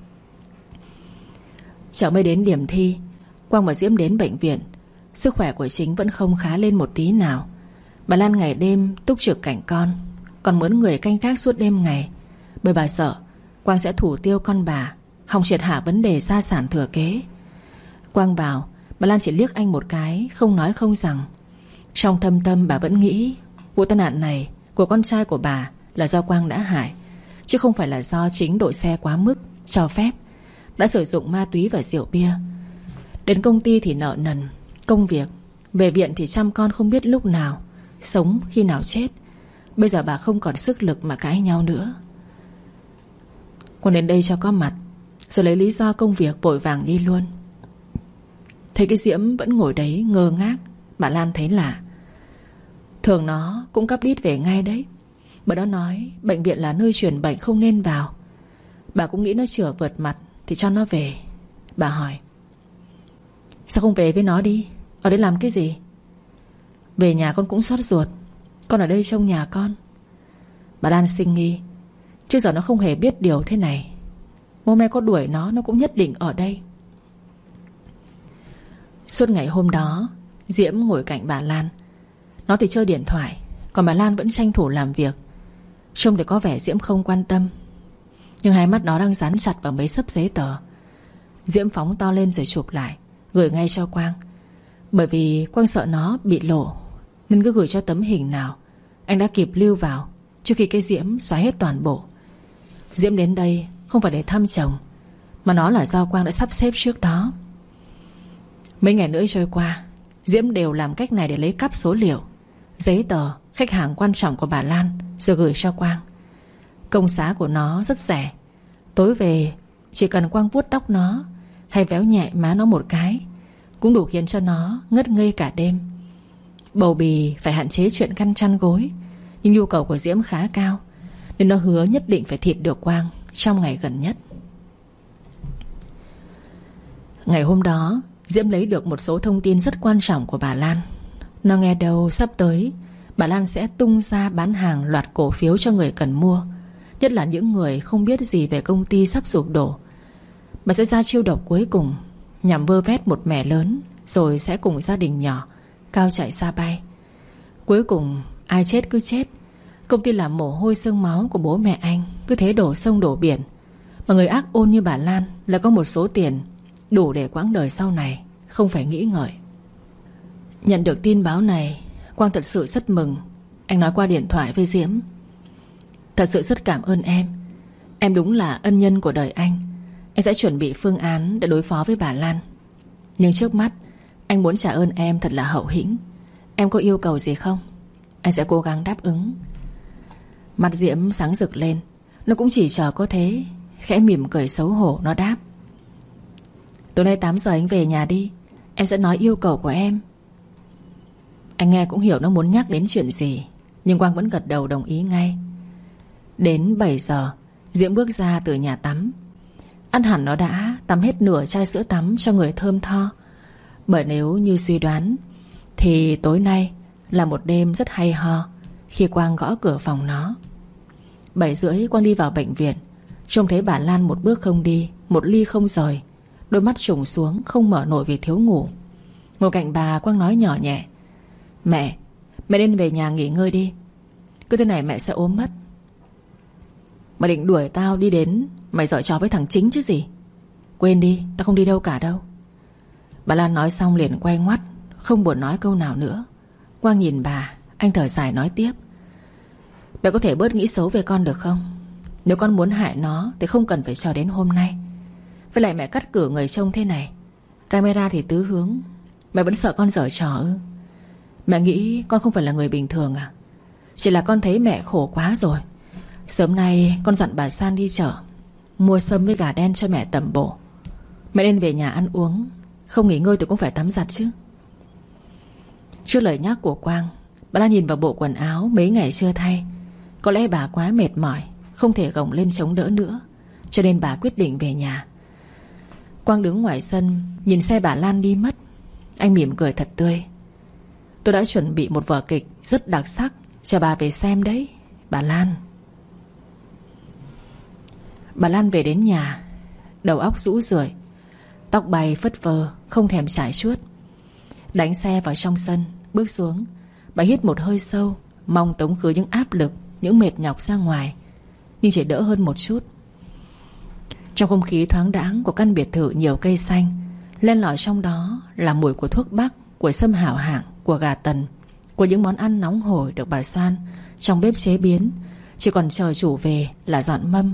Chợ Mây đến điểm thi, Quang và Diễm đến bệnh viện. Sức khỏe của Chính vẫn không khá lên một tí nào. Bà Lan ngày đêm túc trực cạnh con, còn mướn người canh gác suốt đêm ngày. Bởi bà sợ Quang sẽ thủ tiêu con bà, hòng triệt hạ vấn đề gia sản thừa kế. Quang bảo, bà Lan chỉ liếc anh một cái, không nói không rằng. Trong thâm tâm bà vẫn nghĩ vụ tai nạn này của con trai của bà là do Quang đã hại, chứ không phải là do Chính đội xe quá mức, cho phép, đã sử dụng ma túy và rượu bia. Đến công ty thì nợ nần, công việc, về viện thì chăm con không biết lúc nào, sống khi nào chết. Bây giờ bà không còn sức lực mà cãi nhau nữa. Quang đến đây cho có mặt, rồi lấy lý do công việc vội vàng đi luôn. Thấy cái Diễm vẫn ngồi đấy ngơ ngác, bà Lan thấy lạ. Thường nó cũng cắp đít về ngay đấy. Bà đó nói bệnh viện là nơi truyền bệnh không nên vào. Bà cũng nghĩ nó chửa vượt mặt thì cho nó về. Bà hỏi, sao không về với nó đi? Ở đây làm cái gì? Về nhà con cũng xót ruột. Con ở đây trông nhà con. Bà Lan sinh nghi. Trước giờ nó không hề biết điều thế này. Hôm nay có đuổi nó cũng nhất định ở đây. Suốt ngày hôm đó Diễm ngồi cạnh bà Lan. Nó thì chơi điện thoại, còn bà Lan vẫn tranh thủ làm việc. Trông thì có vẻ Diễm không quan tâm, nhưng hai mắt nó đang dán chặt vào mấy xấp giấy tờ. Diễm phóng to lên rồi chụp lại, gửi ngay cho Quang. Bởi vì Quang sợ nó bị lộ, nên cứ gửi cho tấm hình nào anh đã kịp lưu vào trước khi cái Diễm xóa hết toàn bộ. Diễm đến đây không phải để thăm chồng, mà nó là do Quang đã sắp xếp trước đó. Mấy ngày nữa trôi qua, Diễm đều làm cách này để lấy cắp số liệu, giấy tờ, khách hàng quan trọng của bà Lan, rồi gửi cho Quang. Công giá của nó rất rẻ. Tối về chỉ cần Quang vuốt tóc nó hay véo nhẹ má nó một cái cũng đủ khiến cho nó ngất ngây cả đêm. Bầu bì phải hạn chế chuyện khăn chăn gối, nhưng nhu cầu của Diễm khá cao, nên nó hứa nhất định phải thịt được Quang trong ngày gần nhất. Ngày hôm đó Diễm lấy được một số thông tin rất quan trọng của bà Lan. Nó nghe đâu sắp tới bà Lan sẽ tung ra bán hàng loạt cổ phiếu cho người cần mua, nhất là những người không biết gì về công ty sắp sụp đổ. Bà sẽ ra chiêu độc cuối cùng nhằm vơ vét một mẻ lớn, rồi sẽ cùng gia đình nhỏ cao chạy xa bay. Cuối cùng ai chết cứ chết. Công ty làm mồ hôi xương máu của bố mẹ anh cứ thế đổ sông đổ biển, mà người ác ôn như bà Lan là có một số tiền đủ để quãng đời sau này không phải nghĩ ngợi. Nhận được tin báo này, Quang thật sự rất mừng. Anh nói qua điện thoại với Diễm, thật sự rất cảm ơn em. Em đúng là ân nhân của đời anh. Anh sẽ chuẩn bị phương án để đối phó với bà Lan. Nhưng trước mắt anh muốn trả ơn em thật là hậu hĩnh. Em có yêu cầu gì không? Anh sẽ cố gắng đáp ứng. Mặt Diễm sáng rực lên. Nó cũng chỉ chờ có thế, khẽ mỉm cười xấu hổ. Nó đáp, tối nay 8 giờ anh về nhà đi, em sẽ nói yêu cầu của em. Anh nghe cũng hiểu nó muốn nhắc đến chuyện gì, Nhưng Quang vẫn gật đầu đồng ý ngay. Đến 7 giờ, Diễm bước ra từ nhà tắm. Ăn hẳn nó đã tắm hết nửa chai sữa tắm cho người thơm tho. Bởi nếu như suy đoán thì tối nay là một đêm rất hay ho khi Quang gõ cửa phòng nó. 7:30 Quang đi vào bệnh viện. Trông thấy bà Lan một bước không đi, một ly không rời, đôi mắt trùng xuống không mở nổi vì thiếu ngủ. Ngồi cạnh bà, Quang nói nhỏ nhẹ: Mẹ nên về nhà nghỉ ngơi đi. Cứ thế này mẹ sẽ ốm mất. Mày định đuổi tao đi đến mày giở trò với thằng Chính chứ gì. Quên đi, tao không đi đâu cả đâu. Bà Lan nói xong liền quay ngoắt, không buồn nói câu nào nữa. Quang nhìn bà, anh thở dài nói tiếp: Mẹ có thể bớt nghĩ xấu về con được không? Nếu con muốn hại nó thì không cần phải chờ đến hôm nay. Với lại mẹ cắt cử người trông thế này, camera thì tứ hướng. Mẹ vẫn sợ con giở trò ư? Mẹ nghĩ con không phải là người bình thường à? Chỉ là con thấy mẹ khổ quá rồi. Sớm nay con dặn bà Soan đi chợ mua sâm với gà đen cho mẹ tẩm bổ. Mẹ nên về nhà ăn uống. Không nghỉ ngơi thì cũng phải tắm giặt chứ. Trước lời nhắc của Quang, bà Lan nhìn vào bộ quần áo mấy ngày chưa thay. Có lẽ bà quá mệt mỏi, không thể gồng lên chống đỡ nữa, cho nên bà quyết định về nhà. Quang đứng ngoài sân nhìn xe bà Lan đi mất. Anh mỉm cười thật tươi: Tôi đã chuẩn bị một vở kịch rất đặc sắc cho bà về xem đấy, bà Lan. Bà Lan về đến nhà, đầu óc rũ rượi, tóc bay phất phơ, không thèm chải chuốt. Đánh xe vào trong sân, bước xuống, bà hít một hơi sâu, mong tống khứ những áp lực, những mệt nhọc ra ngoài. Nhưng chỉ đỡ hơn một chút. Trong không khí thoáng đãng của căn biệt thự nhiều cây xanh, len lỏi trong đó là mùi của thuốc bắc, của sâm hảo hạng, của gà tần, của những món ăn nóng hổi được bà Soan trong bếp chế biến. Chỉ còn chờ chủ về là dọn mâm.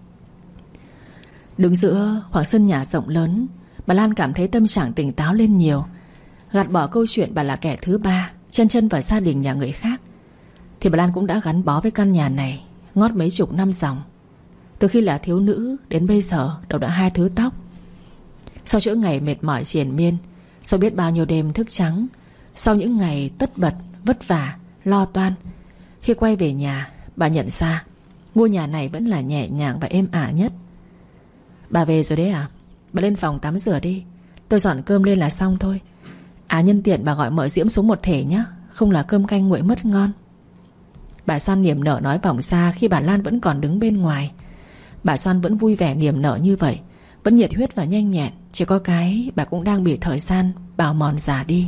Đứng giữa khoảng sân nhà rộng lớn, bà Lan cảm thấy tâm trạng tỉnh táo lên nhiều. Gạt bỏ câu chuyện bà là kẻ thứ ba chen chân vào gia đình nhà người khác, thì bà Lan cũng đã gắn bó với căn nhà này ngót mấy chục năm dòng. Từ khi là thiếu nữ đến bây giờ đầu đã 2 thứ tóc. Sau chuỗi ngày mệt mỏi triền miên, sau biết bao nhiêu đêm thức trắng, sau những ngày tất bật, vất vả, lo toan, khi quay về nhà, bà nhận ra ngôi nhà này vẫn là nhẹ nhàng và êm ả nhất. Bà về rồi đấy à? Bà lên phòng tắm rửa đi, tôi dọn cơm lên là xong thôi. À nhân tiện bà gọi mợ Diễm xuống một thể nhé, không là cơm canh nguội mất ngon. Bà Soan niềm nở nói vòng ra khi bà Lan vẫn còn đứng bên ngoài. Bà Soan vẫn vui vẻ niềm nở như vậy, vẫn nhiệt huyết và nhanh nhẹn. Chỉ có cái bà cũng đang bị thời gian bào mòn già đi.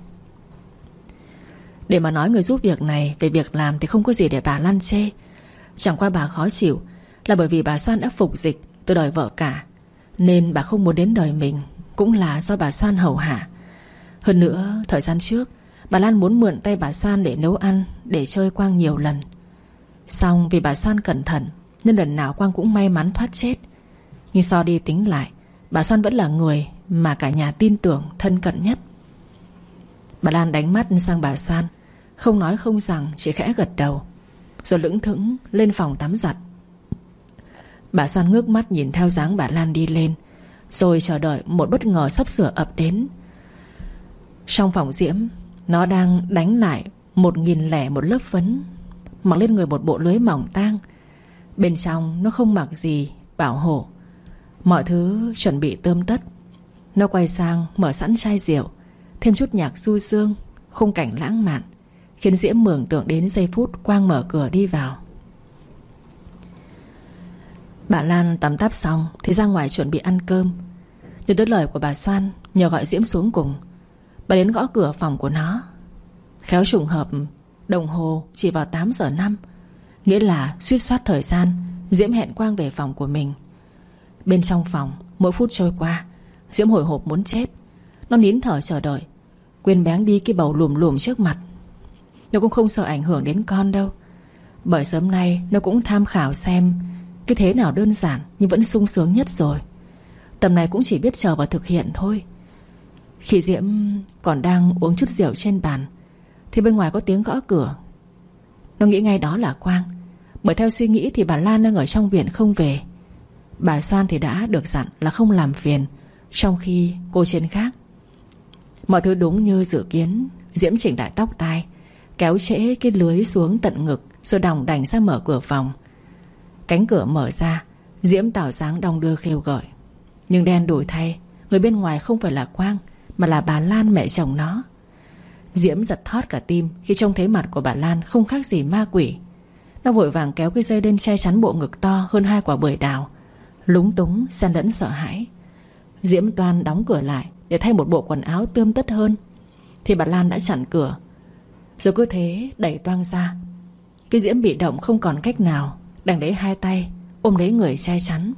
Để mà nói người giúp việc này về việc làm thì không có gì để bà Lan chê. Chẳng qua bà khó chịu là bởi vì bà Soan đã phục dịch từ đời vợ cả, nên bà không muốn đến đời mình. Cũng là do bà Soan hầu hạ. Hơn nữa thời gian trước bà Lan muốn mượn tay bà Soan để nấu ăn, để chơi Quang nhiều lần. Xong vì bà Soan cẩn thận nên lần nào Quang cũng may mắn thoát chết. Nhưng so đi tính lại, bà Soan vẫn là người mà cả nhà tin tưởng, thân cận nhất. Bà Lan đánh mắt sang bà Soan, không nói không rằng, chỉ khẽ gật đầu, rồi lững thững lên phòng tắm giặt. Bà Soan ngước mắt nhìn theo dáng bà Lan đi lên, rồi chờ đợi một bất ngờ sắp sửa ập đến. Trong phòng Diễm, nó đang đánh lại 1001 lớp phấn, mặc lên người một bộ lưới mỏng tang. Bên trong nó không mặc gì bảo hộ, mọi thứ chuẩn bị tươm tất. Nó quay sang mở sẵn chai rượu, thêm chút nhạc du dương, khung cảnh lãng mạn, khiến Diễm mường tượng đến giây phút Quang mở cửa đi vào. Bà Lan tắm táp xong thì ra ngoài chuẩn bị ăn cơm. Nhớ tới lời của bà Soan nhờ gọi Diễm xuống cùng, bà đến gõ cửa phòng của nó. Khéo trùng hợp đồng hồ chỉ vào 8 giờ 5, nghĩa là suýt soát thời gian Diễm hẹn Quang về phòng của mình. Bên trong phòng, mỗi phút trôi qua, Diễm hồi hộp muốn chết. Nó nín thở chờ đợi, quên bén đi cái bầu lùm lùm trước mặt. Nó cũng không sợ ảnh hưởng đến con đâu, bởi sớm nay nó cũng tham khảo xem cái thế nào đơn giản nhưng vẫn sung sướng nhất rồi. Tầm này cũng chỉ biết chờ và thực hiện thôi. Khi Diễm còn đang uống chút rượu trên bàn thì bên ngoài có tiếng gõ cửa. Nó nghĩ ngay đó là Quang, bởi theo suy nghĩ thì bà Lan đang ở trong viện không về. Bà Soan thì đã được dặn là không làm phiền, trong khi cô trên khác. Mọi thứ đúng như dự kiến. Diễm chỉnh lại tóc tai, kéo trễ cái lưới xuống tận ngực, rồi đòng đành ra mở cửa phòng. Cánh cửa mở ra, Diễm tỏ dáng đong đưa kêu gọi. Nhưng đen đủi thay, người bên ngoài không phải là Quang, mà là bà Lan, mẹ chồng nó. Diễm giật thót cả tim khi trông thấy mặt của bà Lan không khác gì ma quỷ. Nó vội vàng kéo cái dây lên che chắn bộ ngực to hơn 2 quả bưởi đào, lúng túng xen lẫn sợ hãi. Diễm toan đóng cửa lại để thay một bộ quần áo tươm tất hơn, thì bà Lan đã chặn cửa, rồi cứ thế đẩy toang ra. Cái Diễm bị động không còn cách nào, đành lấy 2 tay ôm lấy người che chắn.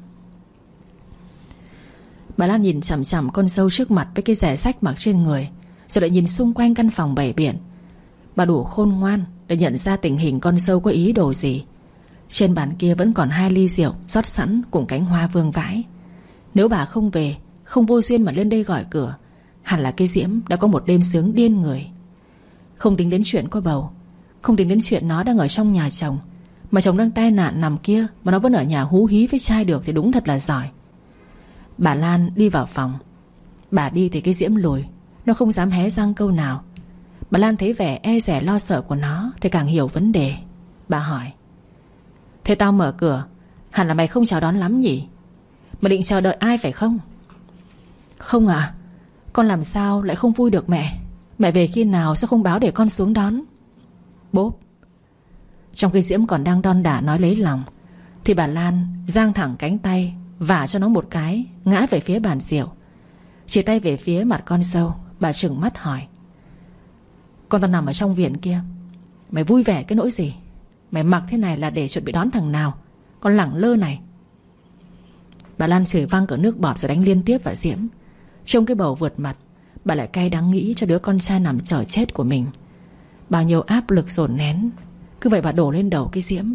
Bà Lan nhìn chằm chằm con dâu trước mặt với cái rẻ rách mặc trên người, rồi lại nhìn xung quanh căn phòng bày biện. Bà đủ khôn ngoan để nhận ra tình hình con dâu có ý đồ gì. Trên bàn kia vẫn còn 2 ly rượu rót sẵn cùng cánh hoa vương vãi. Nếu bà không về, không vô duyên mà lên đây gọi cửa, hẳn là cái Diễm đã có một đêm sướng điên người. Không tính đến chuyện có bầu, không tính đến chuyện nó đang ở trong nhà chồng, mà chồng đang tai nạn nằm kia mà nó vẫn ở nhà hú hí với trai được thì đúng thật là giỏi. Bà Lan đi vào phòng. Bà đi thì cái Diễm lùi, nó không dám hé răng câu nào. Bà Lan thấy vẻ e dè lo sợ của nó thì càng hiểu vấn đề. Bà hỏi: thế tao mở cửa, hẳn là mày không chào đón lắm nhỉ? Mày định chờ đợi ai phải không? Không ạ, con làm sao lại không vui được mẹ. Mẹ về khi nào sao không báo để con xuống đón? Bốp. Trong khi Diễm còn đang đon đả nói lấy lòng, thì bà Lan giang thẳng cánh tay vả cho nó một cái, ngã về phía bàn rượu. Chỉ tay về phía mặt con dâu, bà trừng mắt hỏi: con tao nằm ở trong viện kia, mày vui vẻ cái nỗi gì? Mày mặc thế này là để chuẩn bị đón thằng nào? Con lẳng lơ này. Bà Lan chửi văng cả nước bọt rồi đánh liên tiếp vào Diễm. Trong cái bầu vượt mặt, bà lại cay đắng nghĩ cho đứa con trai nằm chờ chết của mình. Bao nhiêu áp lực dồn nén cứ vậy bà đổ lên đầu cái Diễm.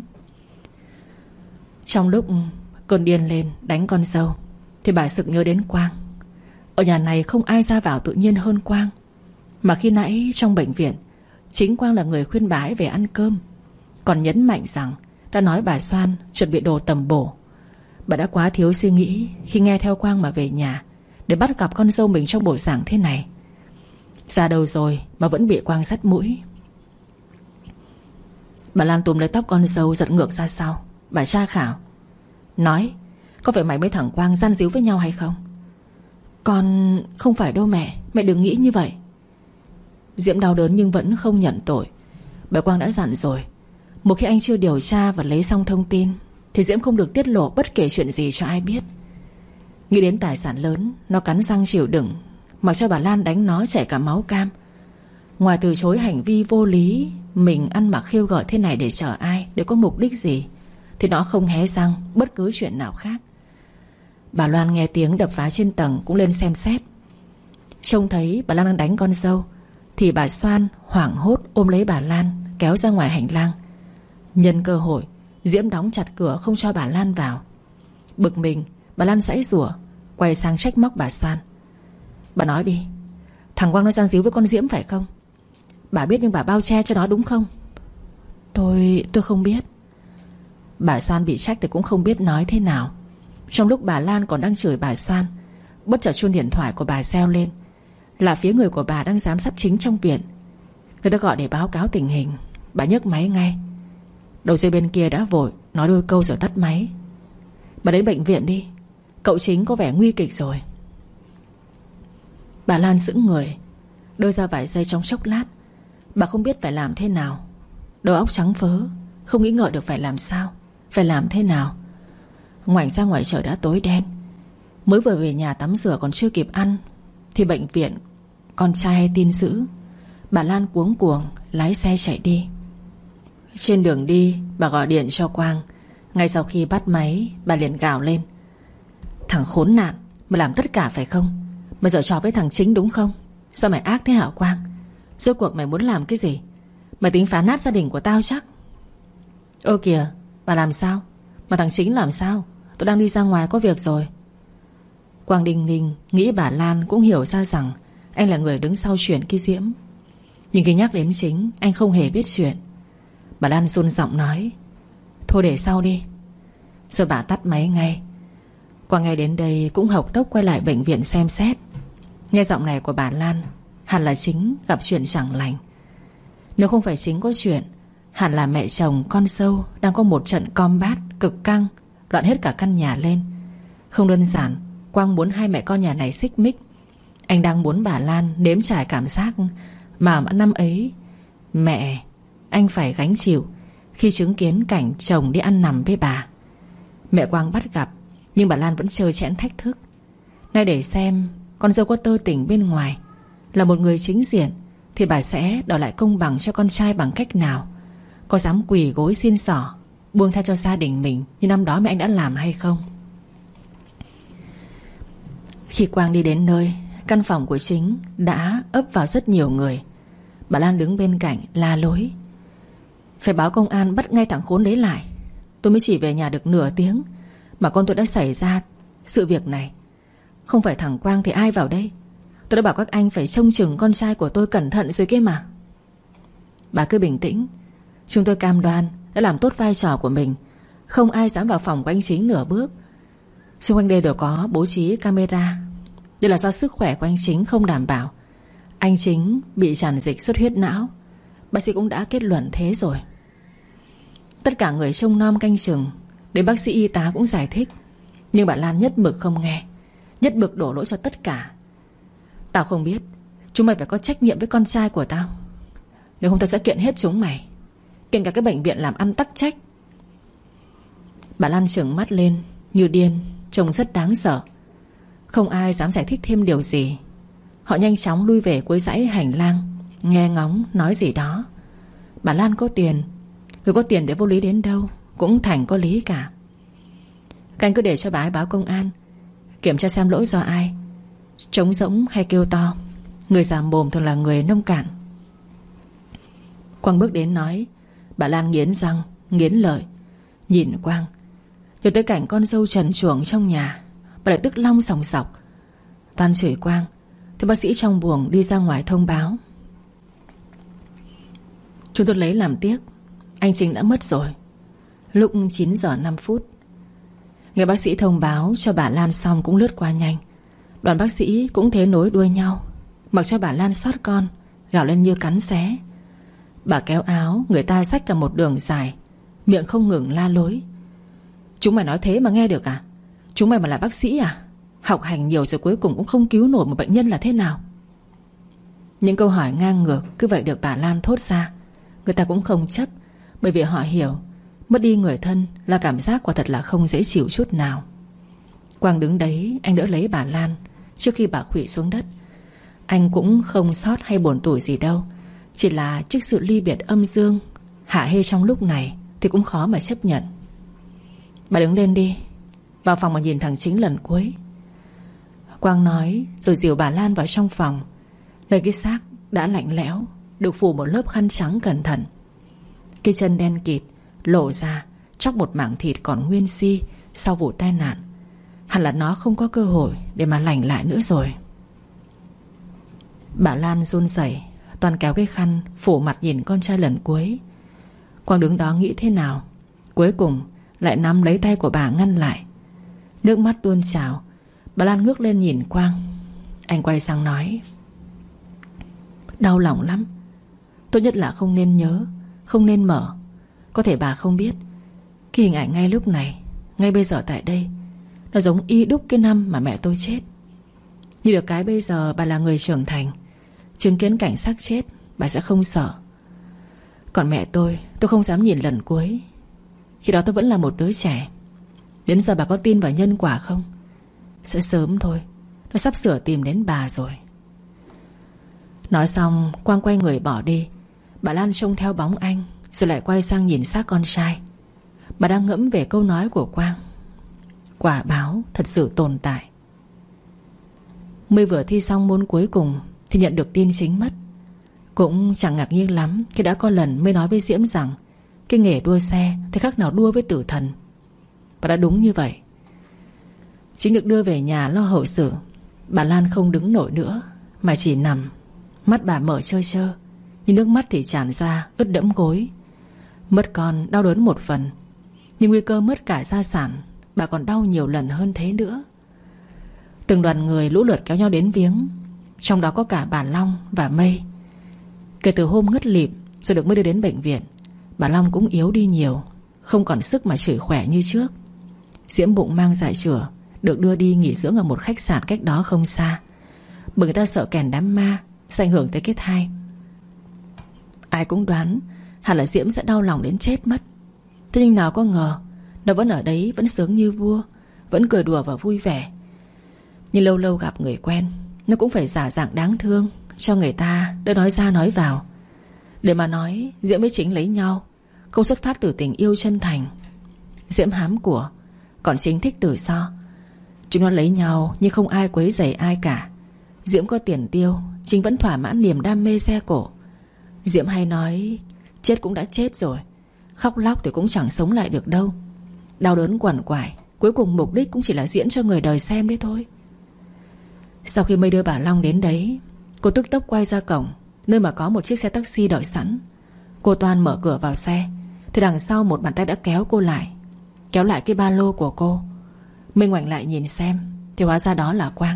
Trong lúc cơn điên lên đánh con dâu, thì bà sực nhớ đến Quang. Ở nhà này không ai ra vào tự nhiên hơn Quang. Mà khi nãy trong bệnh viện, chính Quang là người khuyên bà ấy về ăn cơm, còn nhấn mạnh rằng đã nói bà Soan chuẩn bị đồ tầm bổ. Bà đã quá thiếu suy nghĩ khi nghe theo Quang mà về nhà, để bắt gặp con dâu mình trong bộ dạng thế này. Ra đâu rồi mà vẫn bị Quang dắt mũi. Bà Lan túm lấy tóc con dâu giật ngược ra sau. Bà tra khảo: nói, có phải mày với thằng Quang gian díu với nhau hay không? Con không phải đâu mẹ, mẹ đừng nghĩ như vậy. Diễm đau đớn nhưng vẫn không nhận tội. Bà Quang đã dặn rồi, một khi anh chưa điều tra và lấy xong thông tin thì Diễm không được tiết lộ bất kể chuyện gì cho ai biết. Nghĩ đến tài sản lớn, nó cắn răng chịu đựng, mặc cho bà Lan đánh nó chảy cả máu cam. Ngoài từ chối hành vi vô lý, mình ăn mặc khiêu gợi thế này để chờ ai, để có mục đích gì, thì nó không hé răng bất cứ chuyện nào khác. Bà Loan nghe tiếng đập phá trên tầng cũng lên xem xét. Trông thấy bà Lan đang đánh con dâu, thì bà Soan hoảng hốt ôm lấy bà Lan kéo ra ngoài hành lang. Nhân cơ hội, Diễm đóng chặt cửa không cho bà Lan vào. Bực mình, bà Lan giãy giụa, quay sang trách móc bà Soan: bà nói đi, thằng Quang nó gian díu với con Diễm phải không? Bà biết nhưng bà bao che cho nó đúng không? Tôi không biết. Bà Soan bị trách thì cũng không biết nói thế nào. Trong lúc bà Lan còn đang chửi bà Soan, bất chợt chuông điện thoại của bà reo lên. Là phía người của bà đang giám sát chính trong viện. Người ta gọi để báo cáo tình hình. Bà nhấc máy ngay. Đầu dây bên kia đã vội nói đôi câu rồi tắt máy. Bà đến bệnh viện đi, cậu chính có vẻ nguy kịch rồi. Bà Lan sững người, đơ ra vài giây trong chốc lát. Bà không biết phải làm thế nào. Đầu óc trắng phớ, không nghĩ ngợi được phải làm sao, phải làm thế nào. Ngoảnh ra ngoài trời đã tối đen. Mới vừa về nhà tắm rửa còn chưa kịp ăn thì bệnh viện con trai hay tin dữ. Bà Lan cuống cuồng lái xe chạy đi. Trên đường đi, bà gọi điện cho Quang. Ngay sau khi bắt máy, bà liền gào lên: thằng khốn nạn, mày làm tất cả phải không? Mày giở trò với thằng Chính đúng không? Sao mày ác thế hả Quang? Rốt cuộc mày muốn làm cái gì? Mày tính phá nát gia đình của tao chắc? Ơ kìa, bà làm sao? Mà thằng Chính làm sao? Tôi đang đi ra ngoài có việc rồi. Quang đinh ninh nghĩ bà Lan cũng hiểu ra rằng anh là người đứng sau chuyện kia Diễm. Nhưng khi nhắc đến Chính, anh không hề biết chuyện. Bà Lan run giọng nói: thôi để sau đi. Rồi bà tắt máy ngay. Quang ngay đến đây cũng hộc tốc quay lại bệnh viện xem xét. Nghe giọng này của bà Lan, hẳn là Chính gặp chuyện chẳng lành. Nếu không phải chính có chuyện, hẳn là mẹ chồng con dâu đang có một trận combat cực căng, loạn hết cả căn nhà lên. Không đơn giản Quang muốn hai mẹ con nhà này xích mích. Anh đang muốn bà Lan nếm trải cảm giác mà năm ấy mẹ anh phải gánh chịu khi chứng kiến cảnh chồng đi ăn nằm với bà. Mẹ Quang bắt gặp, nhưng bà Lan vẫn trơ trẽn thách thức. Nay để xem con dâu có tơ tình bên ngoài, là một người chính diện, thì bà sẽ đòi lại công bằng cho con trai bằng cách nào? Có dám quỳ gối xin xỏ, buông tha cho gia đình mình như năm đó mẹ anh đã làm hay không? Khi Quang đi đến nơi, căn phòng của Chính đã ấp vào rất nhiều người. Bà Lan đứng bên cạnh la lối: phải báo công an bắt ngay thằng khốn đấy lại. Tôi mới chỉ về nhà được nửa tiếng mà con tôi đã xảy ra sự việc này. Không phải thằng Quang thì ai vào đây? Tôi đã bảo các anh phải trông chừng con trai của tôi cẩn thận rồi kia mà. Bà cứ bình tĩnh. Chúng tôi cam đoan đã làm tốt vai trò của mình. Không ai dám vào phòng của anh Chính nửa bước. Xung quanh đây đều có bố trí camera. Đây là do sức khỏe của anh Chính không đảm bảo. Anh Chính bị tràn dịch xuất huyết não. Bác sĩ cũng đã kết luận thế rồi. Tất cả người trông nom canh chừng, đến bác sĩ y tá cũng giải thích, nhưng bà Lan nhất mực không nghe, nhất mực đổ lỗi cho tất cả. Tao không biết, chúng mày phải có trách nhiệm với con trai của tao. Nếu không tao sẽ kiện hết chúng mày, kiện cả cái bệnh viện làm ăn tắc trách. Bà Lan trừng mắt lên như điên, trông rất đáng sợ. Không ai dám giải thích thêm điều gì. Họ nhanh chóng lui về cuối dãy hành lang, nghe ngóng nói gì đó. Bà Lan có tiền, người có tiền để vô lý đến đâu cũng thành có lý cả. Các anh cứ để cho bà ấy báo công an, kiểm tra xem lỗi do ai, trống rỗng hay kêu to. Người già mồm thường là người nông cạn. Quang bước đến nói. Bà Lan nghiến răng nghiến lợi nhìn Quang. Nhớ tới cảnh con dâu trần truồng trong nhà, bà lại tức long sòng sọc. Toàn chửi Quang thì bác sĩ trong buồng đi ra ngoài thông báo: chúng tôi lấy làm tiếc, anh Chính đã mất rồi. Lúc 9 giờ 5 phút. Người bác sĩ thông báo cho bà Lan xong cũng lướt qua nhanh. Đoàn bác sĩ cũng thế nối đuôi nhau, mặc cho bà Lan xót con, gào lên như cắn xé. Bà kéo áo người ta xách cả một đường dài, miệng không ngừng la lối: chúng mày nói thế mà nghe được à? Chúng mày mà là bác sĩ à? Học hành nhiều rồi cuối cùng cũng không cứu nổi một bệnh nhân là thế nào? Những câu hỏi ngang ngược cứ vậy được bà Lan thốt ra. Người ta cũng không chấp, bởi vì họ hiểu mất đi người thân là cảm giác quả thật là không dễ chịu chút nào. Quang đứng đấy, anh đỡ lấy bà Lan trước khi bà khuỵu xuống đất. Anh cũng không sót hay buồn tủi gì đâu, chỉ là trước sự ly biệt âm dương hạ hê trong lúc này thì cũng khó mà chấp nhận. Bà đứng lên đi, vào phòng mà nhìn thằng Chính lần cuối. Quang nói rồi dìu bà Lan vào trong phòng, nơi cái xác đã lạnh lẽo được phủ một lớp khăn trắng cẩn thận. Cái chân đen kịt lộ ra chóc một mảng thịt còn nguyên si sau vụ tai nạn. Hẳn là nó không có cơ hội để mà lành lại nữa rồi. Bà Lan run rẩy, toàn kéo cái khăn phủ mặt nhìn con trai lần cuối. Quang đứng đó nghĩ thế nào, cuối cùng lại nắm lấy tay của bà ngăn lại. Nước mắt tuôn trào. Bà Lan ngước lên nhìn Quang. Anh quay sang nói: đau lòng lắm. Tốt nhất là không nên nhớ, không nên mở. Có thể bà không biết, cái hình ảnh ngay lúc này, ngay bây giờ tại đây, nó giống y đúc cái năm mà mẹ tôi chết. Như được cái bây giờ bà là người trưởng thành, chứng kiến cảnh xác chết bà sẽ không sợ. Còn mẹ tôi không dám nhìn lần cuối. Khi đó tôi vẫn là một đứa trẻ. Đến giờ bà có tin vào nhân quả không? Sẽ sớm thôi, nó sắp sửa tìm đến bà rồi. Nói xong Quang quay người bỏ đi. Bà Lan trông theo bóng anh, rồi lại quay sang nhìn xác con trai. Bà đang ngẫm về câu nói của Quang. Quả báo thật sự tồn tại. Mới vừa thi xong môn cuối cùng thì nhận được tin Chính mất. Cũng chẳng ngạc nhiên lắm khi đã có lần mới nói với Diễm rằng cái nghề đua xe thì khác nào đua với tử thần. Và đã đúng như vậy. Chính được đưa về nhà lo hậu sự. Bà Lan không đứng nổi nữa mà chỉ nằm. Mắt bà mở trơ trơ, nhưng nước mắt thì tràn ra ướt đẫm gối. Mất con đau đớn một phần, nhưng nguy cơ mất cả gia sản bà còn đau nhiều lần hơn thế nữa. Từng đoàn người lũ lượt kéo nhau đến viếng, trong đó có cả bà Long và Mây. Kể từ hôm ngất lịm, Rồi được mới đưa đến bệnh viện. Bà Long cũng yếu đi nhiều, không còn sức mà chửi khỏe như trước. Diễm bụng mang dạ chửa, được đưa đi nghỉ dưỡng ở một khách sạn cách đó không xa, bởi người ta sợ kèn đám ma sẽ ảnh hưởng tới cái thai. Ai cũng đoán hẳn là Diễm sẽ đau lòng đến chết mất. Thế nhưng nào có ngờ nó vẫn ở đấy, vẫn sướng như vua, vẫn cười đùa và vui vẻ. Nhưng lâu lâu gặp người quen, nó cũng phải giả dạng đáng thương cho người ta đỡ nói ra nói vào. Để mà nói Diễm với Chính lấy nhau không xuất phát từ tình yêu chân thành. Diễm hám của, còn Chính thích tự do. Chúng nó lấy nhau nhưng không ai quấy rầy ai cả. Diễm có tiền tiêu, Chính vẫn thỏa mãn niềm đam mê xe cổ. Diễm hay nói chết cũng đã chết rồi, khóc lóc thì cũng chẳng sống lại được đâu. Đau đớn quằn quại, cuối cùng mục đích cũng chỉ là diễn cho người đời xem đấy thôi. Sau khi Mây đưa bà Long đến đấy, cô tức tốc quay ra cổng, nơi mà có một chiếc xe taxi đợi sẵn. Cô toan mở cửa vào xe thì đằng sau một bàn tay đã kéo cô lại, kéo lại cái ba lô của cô. Mây ngoảnh lại nhìn xem thì hóa ra đó là Quang.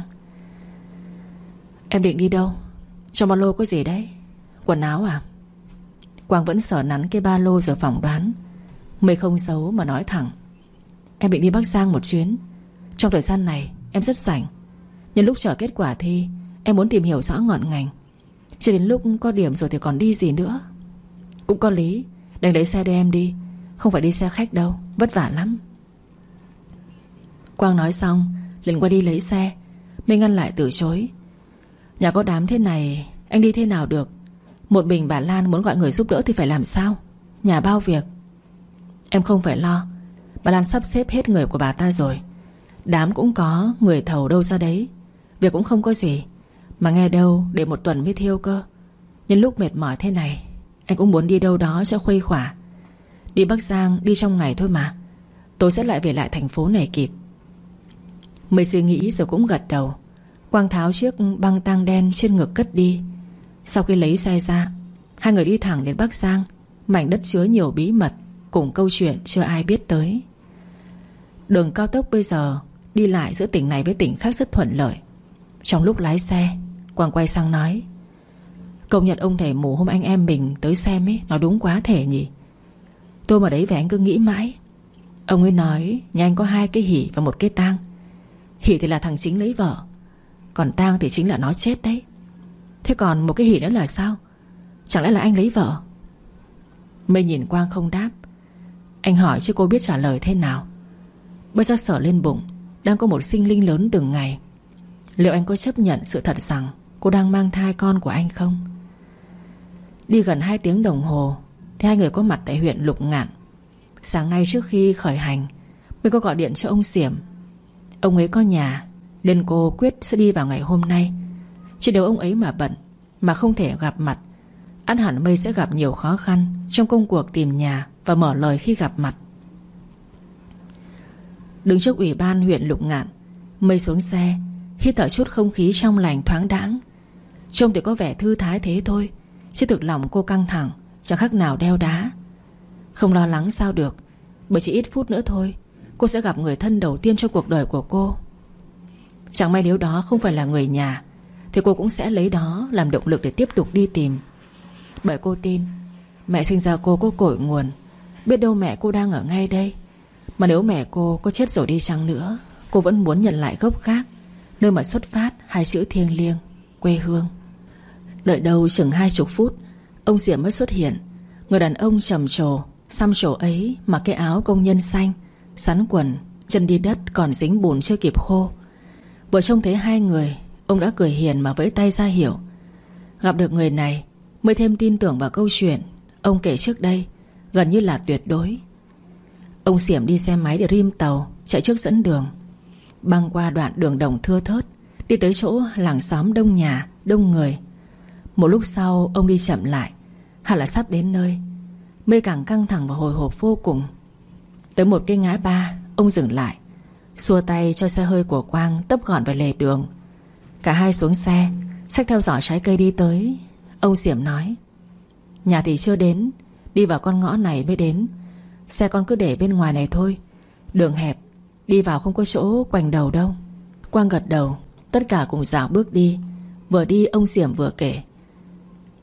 Em định đi đâu? Trong ba lô có gì đấy? Quần áo à? Quang vẫn sờ nắn cái ba lô rồi phỏng đoán. Mây không giấu mà nói thẳng. Em định đi Bắc Giang một chuyến. Trong thời gian này em rất rảnh. Nhân lúc chờ kết quả thi, em muốn tìm hiểu rõ ngọn ngành. Chỉ đến lúc có điểm rồi thì còn đi gì nữa. Cũng có lý, đành lấy xe đưa em đi, không phải đi xe khách đâu, vất vả lắm. Quang nói xong liền qua đi lấy xe. Mây ngăn lại từ chối. Nhà có đám thế này anh đi thế nào được? Một mình bà Lan muốn gọi người giúp đỡ thì phải làm sao? Nhà bao việc. Em không phải lo, bà Lan sắp xếp hết người của bà ta rồi. Đám cũng có người thầu đâu ra đấy. Việc cũng không có gì, mà nghe đâu để một tuần mới thiêu cơ. Nhân lúc mệt mỏi thế này, anh cũng muốn đi đâu đó cho khuây khỏa. Đi Bắc Giang đi trong ngày thôi mà, tôi sẽ lại về lại thành phố này kịp. Mây suy nghĩ rồi cũng gật đầu. Quang tháo chiếc băng tang đen trên ngực cất đi. Sau khi lấy xe ra, hai người đi thẳng đến Bắc Giang, mảnh đất chứa nhiều bí mật cùng câu chuyện chưa ai biết tới. Đường cao tốc bây giờ đi lại giữa tỉnh này với tỉnh khác rất thuận lợi. Trong lúc lái xe, Quang quay sang nói: công nhận ông thầy mù hôm anh em mình tới xem ấy nói đúng quá thể nhỉ. Tôi mà đấy về anh cứ nghĩ mãi. Ông ấy nói nhà anh có 2 cái hỉ và 1 cái tang. Hỉ thì là thằng Chính lấy vợ, còn tang thì chính là nó chết đấy. Thế còn 1 cái hỉ nữa là sao? Chẳng lẽ là anh lấy vợ? Mây nhìn Quang không đáp. Anh hỏi chứ cô biết trả lời thế nào. Bây giờ sờ lên bụng đang có một sinh linh lớn từng ngày. Liệu anh có chấp nhận sự thật rằng cô đang mang thai con của anh không? Đi gần 2 tiếng đồng hồ thì hai người có mặt tại huyện Lục Ngạn. Sáng nay trước khi khởi hành, Mây có gọi điện cho ông Xiểm. Ông ấy có nhà nên cô quyết sẽ đi vào ngày hôm nay. Chỉ nếu ông ấy mà bận, mà không thể gặp mặt, ắt hẳn Mây sẽ gặp nhiều khó khăn trong công cuộc tìm nhà và mở lời khi gặp mặt. Đứng trước ủy ban huyện Lục Ngạn, Mây xuống xe, hít thở chút không khí trong lành thoáng đãng. Trông thì có vẻ thư thái thế thôi, chứ thực lòng cô căng thẳng, chẳng khác nào đeo đá. Không lo lắng sao được, bởi chỉ ít phút nữa thôi cô sẽ gặp người thân đầu tiên trong cuộc đời của cô. Chẳng may nếu đó không phải là người nhà thì cô cũng sẽ lấy đó làm động lực để tiếp tục đi tìm. Bởi cô tin mẹ sinh ra cô có cội nguồn. Biết đâu mẹ cô đang ở ngay đây. Mà nếu mẹ cô có chết rồi đi chăng nữa, cô vẫn muốn nhận lại gốc gác, nơi mà xuất phát 2 chữ thiêng liêng, quê hương. Đợi đâu chừng 20 phút, ông Diệm mới xuất hiện. Người đàn ông trầm trồ, xăm trổ ấy mặc cái áo công nhân xanh, sắn quần, chân đi đất còn dính bùn chưa kịp khô. Vừa trông thấy hai người, ông đã cười hiền mà vẫy tay ra hiệu. Gặp được người này mới thêm tin tưởng vào câu chuyện ông kể trước đây, gần như là tuyệt đối. Ông Xiểm đi xe máy để rim tàu, chạy trước dẫn đường. Băng qua đoạn đường đồng thưa thớt, đi tới chỗ làng xóm đông nhà, đông người. Một lúc sau ông đi chậm lại, hẳn là sắp đến nơi. Mây càng căng thẳng và hồi hộp vô cùng. Tới một cái ngã ba, ông dừng lại, xua tay cho xe hơi của Quang tấp gọn về lề đường. Cả hai xuống xe, xách theo giỏ trái cây đi tới. Ông Xiểm nói: nhà thì chưa đến, đi vào con ngõ này mới đến. Xe con cứ để bên ngoài này thôi, đường hẹp, đi vào không có chỗ quành đầu đâu. Quang gật đầu. Tất cả cùng dạo bước đi. Vừa đi ông Xiểm vừa kể: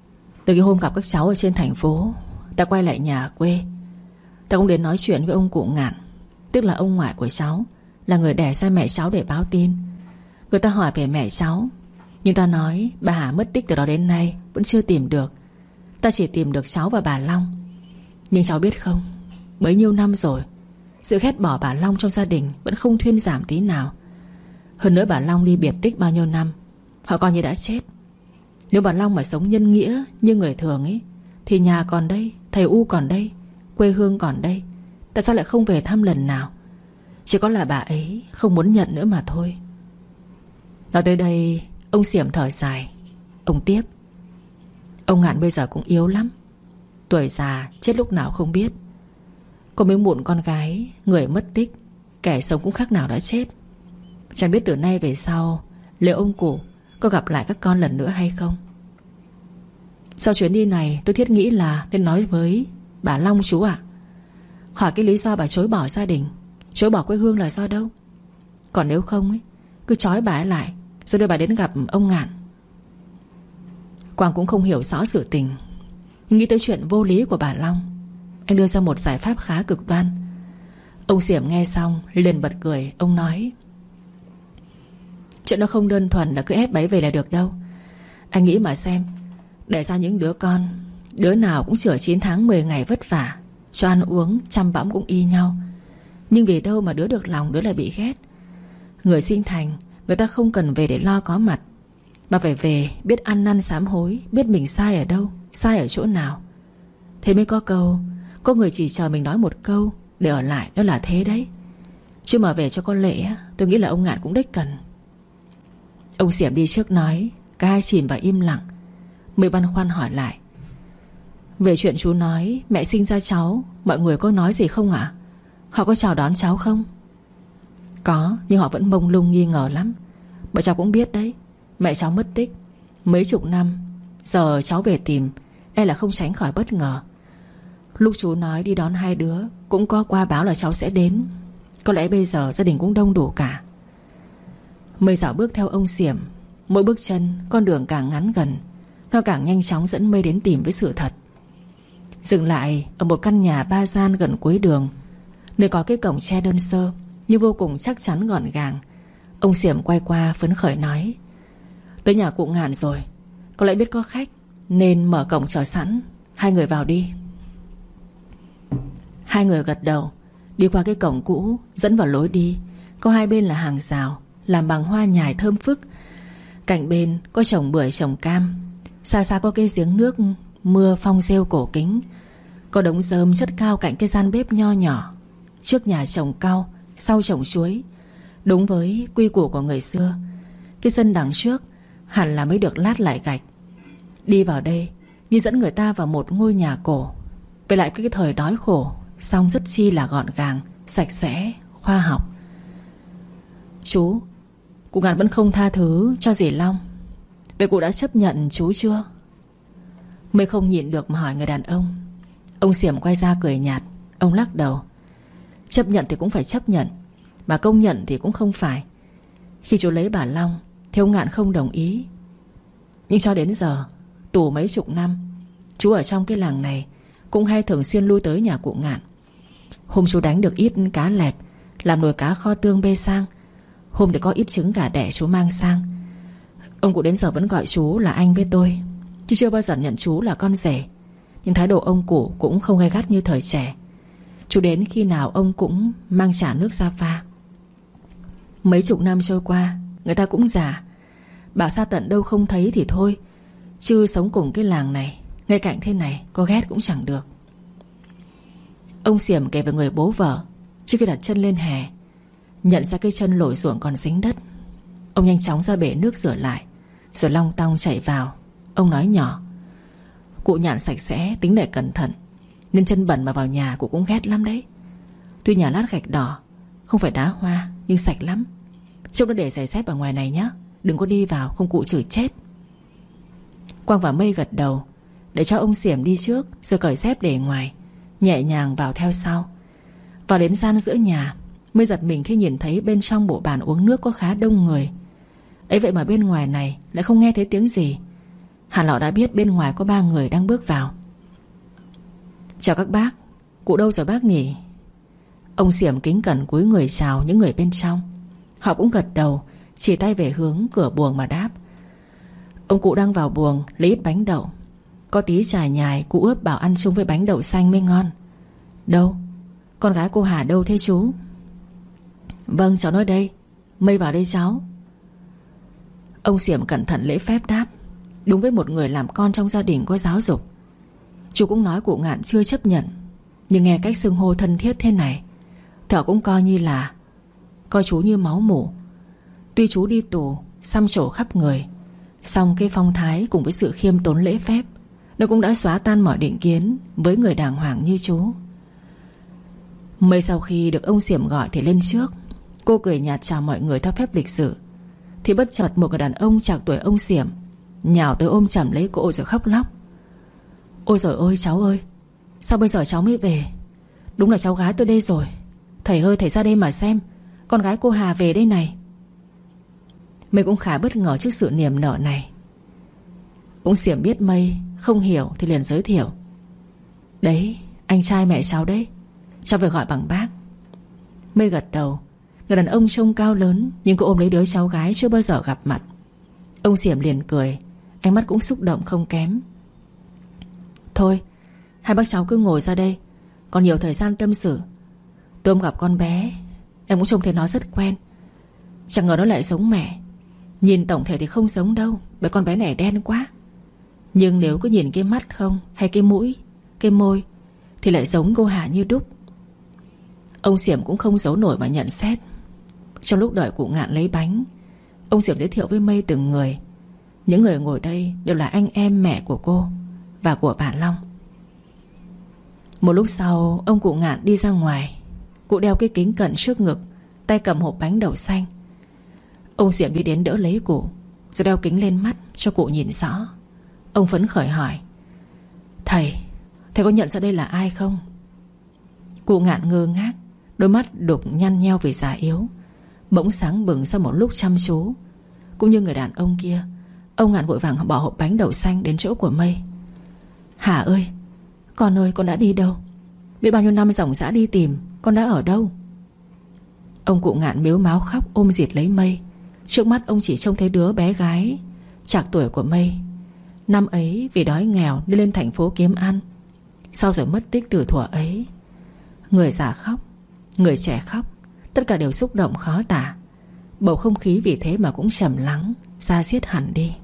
Từ cái hôm gặp các cháu ở trên thành phố, ta quay lại nhà quê. Ta cũng đến nói chuyện với ông cụ Ngạn, tức là ông ngoại của cháu, là người đẻ ra mẹ cháu, để báo tin. Người ta hỏi về mẹ cháu, nhưng ta nói bà Hà mất tích từ đó đến nay vẫn chưa tìm được. Ta chỉ tìm được cháu và bà Long. Nhưng cháu biết không, bấy nhiêu năm rồi, sự ghét bỏ bà Long trong gia đình vẫn không thuyên giảm tí nào. Hơn nữa bà Long đi biệt tích bao nhiêu năm, họ coi như đã chết. Nếu bà Long mà sống nhân nghĩa như người thường ấy, thì nhà còn đây, thầy U còn đây, quê hương còn đây. Tại sao lại không về thăm lần nào? Chỉ có là bà ấy không muốn nhận nữa mà thôi. Nói tới đây, ông Xiểm thở dài. Ông tiếp: ông Ngạn bây giờ cũng yếu lắm, tuổi già chết lúc nào không biết. Có mấy mụn con gái, người mất tích, kẻ sống cũng khác nào đã chết. Chẳng biết từ nay về sau liệu ông cụ có gặp lại các con lần nữa hay không. Sau chuyến đi này tôi thiết nghĩ là nên nói với bà Long chú ạ. Hỏi cái lý do bà chối bỏ gia đình, chối bỏ quê hương là do đâu. Còn nếu không ấy, cứ trói bà ấy lại, rồi đưa bà đến gặp ông Ngạn. Quang cũng không hiểu rõ sự tình, nghĩ tới chuyện vô lý của bà Long, anh đưa ra một giải pháp khá cực đoan. Ông Xiểm nghe xong liền bật cười. Ông nói: chuyện nó không đơn thuần là cứ ép bấy về là được đâu. Anh nghĩ mà xem, để ra những đứa con, đứa nào cũng chữa 9 tháng 10 ngày vất vả, cho ăn uống chăm bẵm cũng y nhau. Nhưng vì đâu mà đứa được lòng đứa lại bị ghét. Người sinh thành, người ta không cần về để lo có mặt, mà phải về biết ăn năn sám hối, biết mình sai ở đâu, sai ở chỗ nào. Thế mới có câu: có người chỉ chờ mình nói một câu để ở lại, đó là thế đấy. Chứ mà về cho con Lệ, tôi nghĩ là ông Ngạn cũng đích cần. Ông Xiểm đi trước nói. Cả hai chìm vào im lặng. Mới băn khoăn hỏi lại: về chuyện chú nói mẹ sinh ra cháu, mọi người có nói gì không ạ? Họ có chào đón cháu không? Có, nhưng họ vẫn mông lung nghi ngờ lắm. Bọn cháu cũng biết đấy, mẹ cháu mất tích mấy chục năm, giờ cháu về tìm, e là không tránh khỏi bất ngờ. Lúc chú nói đi đón hai đứa cũng có qua báo là cháu sẽ đến. Có lẽ bây giờ gia đình cũng đông đủ cả. Mây dạo bước theo ông Xiểm. Mỗi bước chân con đường càng ngắn gần, nó càng nhanh chóng dẫn Mây đến tìm với sự thật. Dừng lại ở một căn nhà 3 gian gần cuối đường, nơi có cái cổng tre đơn sơ nhưng vô cùng chắc chắn gọn gàng. Ông Xiểm quay qua phấn khởi nói: tới nhà cụ Ngạn rồi, có lẽ biết có khách nên mở cổng chờ sẵn, hai người vào đi. Hai người gật đầu, đi qua cái cổng cũ dẫn vào lối đi. Có hai bên là hàng rào làm bằng hoa nhài thơm phức. Cạnh bên có trồng bưởi trồng cam. Xa xa có cái giếng nước mưa phong rêu cổ kính. Có đống rơm chất cao cạnh cái gian bếp nho nhỏ. Trước nhà trồng cau, sau trồng chuối, đúng với quy củ của người xưa. Cái sân đằng trước hẳn là mới được lát lại gạch. Đi vào đây như dẫn người ta vào một ngôi nhà cổ. Về lại cái thời đói khổ, song rất chi là gọn gàng, sạch sẽ, khoa học. Chú, cụ Ngạn vẫn không tha thứ cho dì Long. Vậy cụ đã chấp nhận chú chưa? Mới không nhịn được mà hỏi người đàn ông. Ông Xiểm quay ra cười nhạt. Ông lắc đầu. Chấp nhận thì cũng phải chấp nhận, mà công nhận thì cũng không phải. Khi chú lấy bà Long thì ông Ngạn không đồng ý. Nhưng cho đến giờ, tù mấy chục năm, chú ở trong cái làng này cũng hay thường xuyên lui tới nhà cụ Ngạn. Hôm chú đánh được ít cá lẹp, làm nồi cá kho tương bê sang. Hôm thì có ít trứng gà đẻ chú mang sang. Ông cụ đến giờ vẫn gọi chú là anh với tôi, chứ chưa bao giờ nhận chú là con rể. Nhưng thái độ ông cụ cũng không gay gắt như thời trẻ. Chú đến khi nào ông cũng mang trà nước ra pha. Mấy chục năm trôi qua, người ta cũng già. Bảo xa tận đâu không thấy thì thôi, chứ sống cùng cái làng này, ngay cạnh thế này, có ghét cũng chẳng được. Ông Xiểm kể về người bố vợ. Trước khi đặt chân lên hè, nhận ra cái chân lội ruộng còn dính đất. Ông nhanh chóng ra bể nước rửa lại, rồi long tong chạy vào. Ông nói nhỏ: cụ Nhạn sạch sẽ, tính lại cẩn thận, nên chân bẩn mà vào nhà cụ cũng ghét lắm đấy. Tuy nhà lát gạch đỏ, không phải đá hoa, nhưng sạch lắm. Trông nó để giày dép ở ngoài này nhá, đừng có đi vào không cụ chửi chết. Quang và Mây gật đầu, để cho ông Xiểm đi trước, rồi cởi dép để ngoài, nhẹ nhàng vào theo sau. Vào đến gian giữa nhà, Mây giật mình khi nhìn thấy bên trong bộ bàn uống nước có khá đông người. Ấy vậy mà bên ngoài này lại không nghe thấy tiếng gì. Hẳn họ đã biết bên ngoài có 3 người đang bước vào. Chào các bác. Cụ đâu rồi bác nhỉ? Ông Xiểm kính cẩn cúi người chào những người bên trong. Họ cũng gật đầu, chỉ tay về hướng cửa buồng mà đáp. Ông cụ đang vào buồng lấy ít bánh đậu. Có tí chài nhài, cụ ướp bảo ăn chung với bánh đậu xanh mới ngon. Đâu? Con gái cô Hà đâu thế chú? Vâng, cháu nói đây. Mây vào đây cháu. Ông Xiểm cẩn thận lễ phép đáp. Đúng với một người làm con trong gia đình có giáo dục. Chú cũng nói cụ Ngạn chưa chấp nhận, nhưng nghe cách xưng hô thân thiết thế này thì họ cũng coi như là coi chú như máu mủ. Tuy chú đi tù xăm trổ khắp người, song cái phong thái cùng với sự khiêm tốn lễ phép nó cũng đã xóa tan mọi định kiến với người đàng hoàng như chú. Mây sau khi được ông Xiểm gọi thì lên trước. Cô cười nhạt chào mọi người theo phép lịch sự, thì bất chợt một người đàn ông chạc tuổi ông Xiểm nhào tới ôm chầm lấy cô rồi khóc lóc. Ôi giời ơi cháu ơi, sao bây giờ cháu mới về? Đúng là cháu gái tôi đây rồi. Thầy ơi, thầy ra đây mà xem, con gái cô Hà về đây này. Mây cũng khá bất ngờ trước sự niềm nở này. Ông Xiểm biết Mây không hiểu thì liền giới thiệu. Đấy, anh trai mẹ cháu đấy, cháu phải gọi bằng bác. Mây gật đầu. Người đàn ông trông cao lớn, nhưng cô ôm lấy đứa cháu gái chưa bao giờ gặp mặt. Ông Xiểm liền cười, ánh mắt cũng xúc động không kém. Thôi, hai bác cháu cứ ngồi ra đây, còn nhiều thời gian tâm sự. Tôi gặp con bé, em cũng trông thấy nó rất quen. Chẳng ngờ nó lại giống mẹ. Nhìn tổng thể thì không giống đâu, bởi con bé này đen quá. Nhưng nếu cứ nhìn cái mắt không, hay cái mũi, cái môi, thì lại giống cô Hà như đúc. Ông Xiểm cũng không giấu nổi mà nhận xét. Trong lúc đợi cụ Ngạn lấy bánh, ông Xiểm giới thiệu với Mây từng người. Những người ngồi đây đều là anh em mẹ của cô và của bà Long. Một lúc sau, ông cụ Ngạn đi ra ngoài. Cụ đeo cái kính cận trước ngực, tay cầm hộp bánh đậu xanh. Ông Xiểm đi đến đỡ lấy cụ, rồi đeo kính lên mắt cho cụ nhìn rõ. Ông phấn khởi hỏi. Thầy có nhận ra đây là ai không? Cụ Ngạn ngơ ngác, đôi mắt đục nhăn nheo vì già yếu, bỗng sáng bừng sau một lúc chăm chú. Cũng như người đàn ông kia, ông Ngạn vội vàng bỏ hộp bánh đậu xanh đến chỗ của Mây. Hà ơi, con đã đi đâu? Biết bao nhiêu năm ròng rã đi tìm, con đã ở đâu? Ông cụ Ngạn mếu máo khóc ôm dịt lấy Mây. Trước mắt ông chỉ trông thấy đứa bé gái chạc tuổi của Mây. Năm ấy vì đói nghèo nên lên thành phố kiếm ăn, sau rồi mất tích từ thuở ấy. Người già khóc, người trẻ khóc, tất cả đều xúc động khó tả. Bầu không khí vì thế mà cũng trầm lắng, da diết hẳn đi.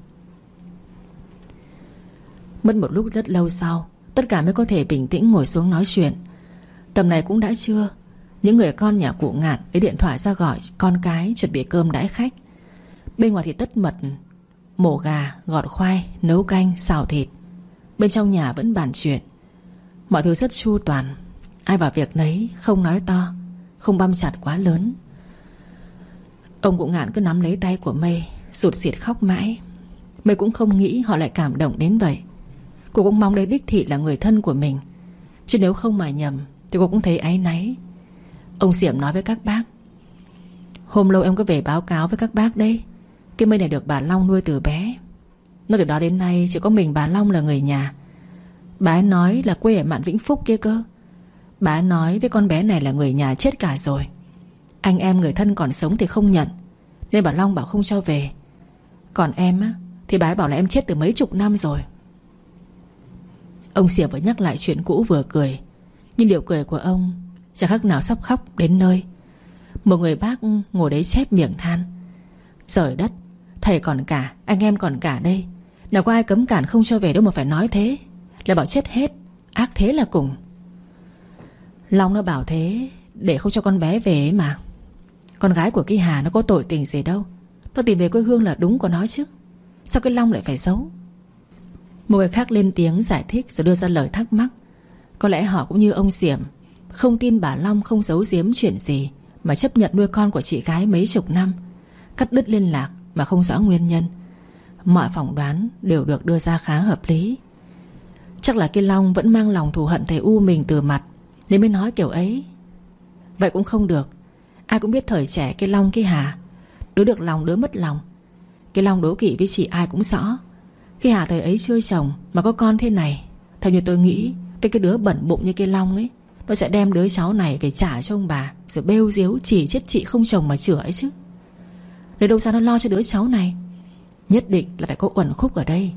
Mất một lúc rất lâu sau, tất cả mới có thể bình tĩnh ngồi xuống nói chuyện. Tầm này cũng đã trưa. Những người con nhà cụ Ngạn lấy điện thoại ra gọi con cái chuẩn bị cơm đãi khách. Bên ngoài thì tất bật mổ gà, gọt khoai, nấu canh, xào thịt. Bên trong nhà vẫn bàn chuyện. Mọi thứ rất chu toàn, ai vào việc nấy, không nói to, không băm chặt quá lớn. Ông cụ Ngạn cứ nắm lấy tay của Mây, sụt sịt khóc mãi. Mây cũng không nghĩ họ lại cảm động đến vậy. Cô cũng mong đấy đích thị là người thân của mình, chứ nếu không mà nhầm thì cô cũng thấy áy náy. Ông Xiểm nói với các bác. Hôm lâu em có về báo cáo với các bác đấy. Cái Mây này được bà Long nuôi từ bé. Nó từ đó đến nay chỉ có mình bà Long là người nhà. Bà ấy nói là quê ở Mạn Vĩnh Phúc kia cơ. Bà ấy nói với con bé này là người nhà chết cả rồi. Anh em người thân còn sống thì không nhận, nên bà Long bảo không cho về. Còn em á, thì bà ấy bảo là em chết từ mấy chục năm rồi. Ông Xiểm vừa nhắc lại chuyện cũ vừa cười, nhưng điệu cười của ông chẳng khác nào sắp khóc đến nơi. Một người bác ngồi đấy chép miệng than. Trời đất, thầy còn cả, anh em còn cả đây. Nào có ai cấm cản không cho về đâu mà phải nói thế. Lại bảo chết hết, ác thế là cùng. Long nó bảo thế để không cho con bé về ấy mà. Con gái của cái Hà nó có tội tình gì đâu. Nó tìm về quê hương là đúng của nó chứ. Sao cái Long lại phải giấu? Một người khác lên tiếng giải thích rồi đưa ra lời thắc mắc. Có lẽ họ cũng như ông Xiểm, không tin bà Long không giấu giếm chuyện gì, mà chấp nhận nuôi con của chị gái mấy chục năm, cắt đứt liên lạc mà không rõ nguyên nhân. Mọi phỏng đoán đều được đưa ra khá hợp lý. Chắc là cái Long vẫn mang lòng thù hận thầy U mình từ mặt nên mới nói kiểu ấy. Vậy cũng không được. Ai cũng biết thời trẻ cái Long cái Hà, đứa được lòng đứa mất lòng. Cái Long đố kỵ với chị ai cũng rõ. Khi Hà thời ấy chưa chồng mà có con thế này, theo như tôi nghĩ cái đứa bẩn bụng như cái Long ấy, nó sẽ đem đứa cháu này về trả cho ông bà, rồi bêu diếu chỉ chết chị không chồng mà chửa ấy chứ. Lấy đâu ra nó lo cho đứa cháu này? Nhất định là phải có uẩn khúc ở đây.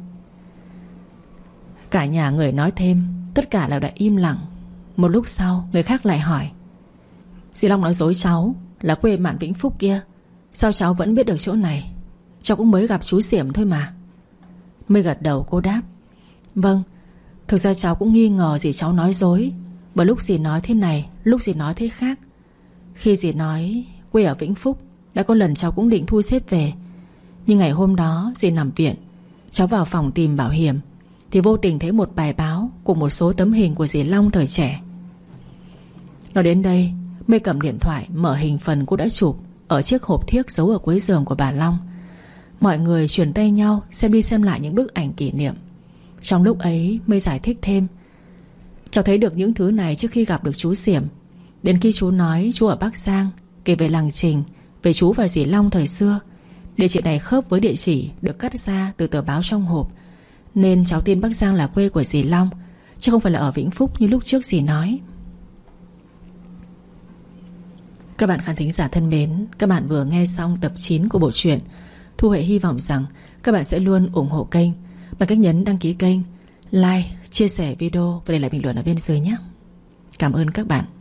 Cả nhà người nói thêm, tất cả đều đã im lặng. Một lúc sau người khác lại hỏi: dì Long nói dối cháu là quê Mạn Vĩnh Phúc kia, sao cháu vẫn biết được chỗ này? Cháu cũng mới gặp chú Xiểm thôi mà. Mới gật đầu cô đáp: vâng, thực ra cháu cũng nghi ngờ dì cháu nói dối, bởi lúc dì nói thế này, lúc dì nói thế khác. Khi dì nói quê ở Vĩnh Phúc, đã có lần cháu cũng định thu xếp về. Nhưng ngày hôm đó dì nằm viện, cháu vào phòng tìm bảo hiểm thì vô tình thấy một bài báo cùng một số tấm hình của dì Long thời trẻ. Nói đến đây, Mây cầm điện thoại mở hình phần cô đã chụp ở chiếc hộp thiếc giấu ở cuối giường của bà Long. Mọi người chuyển tay nhau xem đi xem lại những bức ảnh kỷ niệm. Trong lúc ấy Mây giải thích thêm: cháu thấy được những thứ này trước khi gặp được chú Xiểm. Đến khi chú nói chú ở Bắc Giang, kể về làng Trình, về chú và dì Long thời xưa, địa chỉ này khớp với địa chỉ được cắt ra từ tờ báo trong hộp, nên cháu tin Bắc Giang là quê của dì Long, chứ không phải là ở Vĩnh Phúc như lúc trước dì nói. Các bạn khán thính giả thân mến, các bạn vừa nghe xong tập 9 của bộ truyện. Thu Huệ hy vọng rằng các bạn sẽ luôn ủng hộ kênh bằng cách nhấn đăng ký kênh, like, chia sẻ video và để lại bình luận ở bên dưới nhé. Cảm ơn các bạn.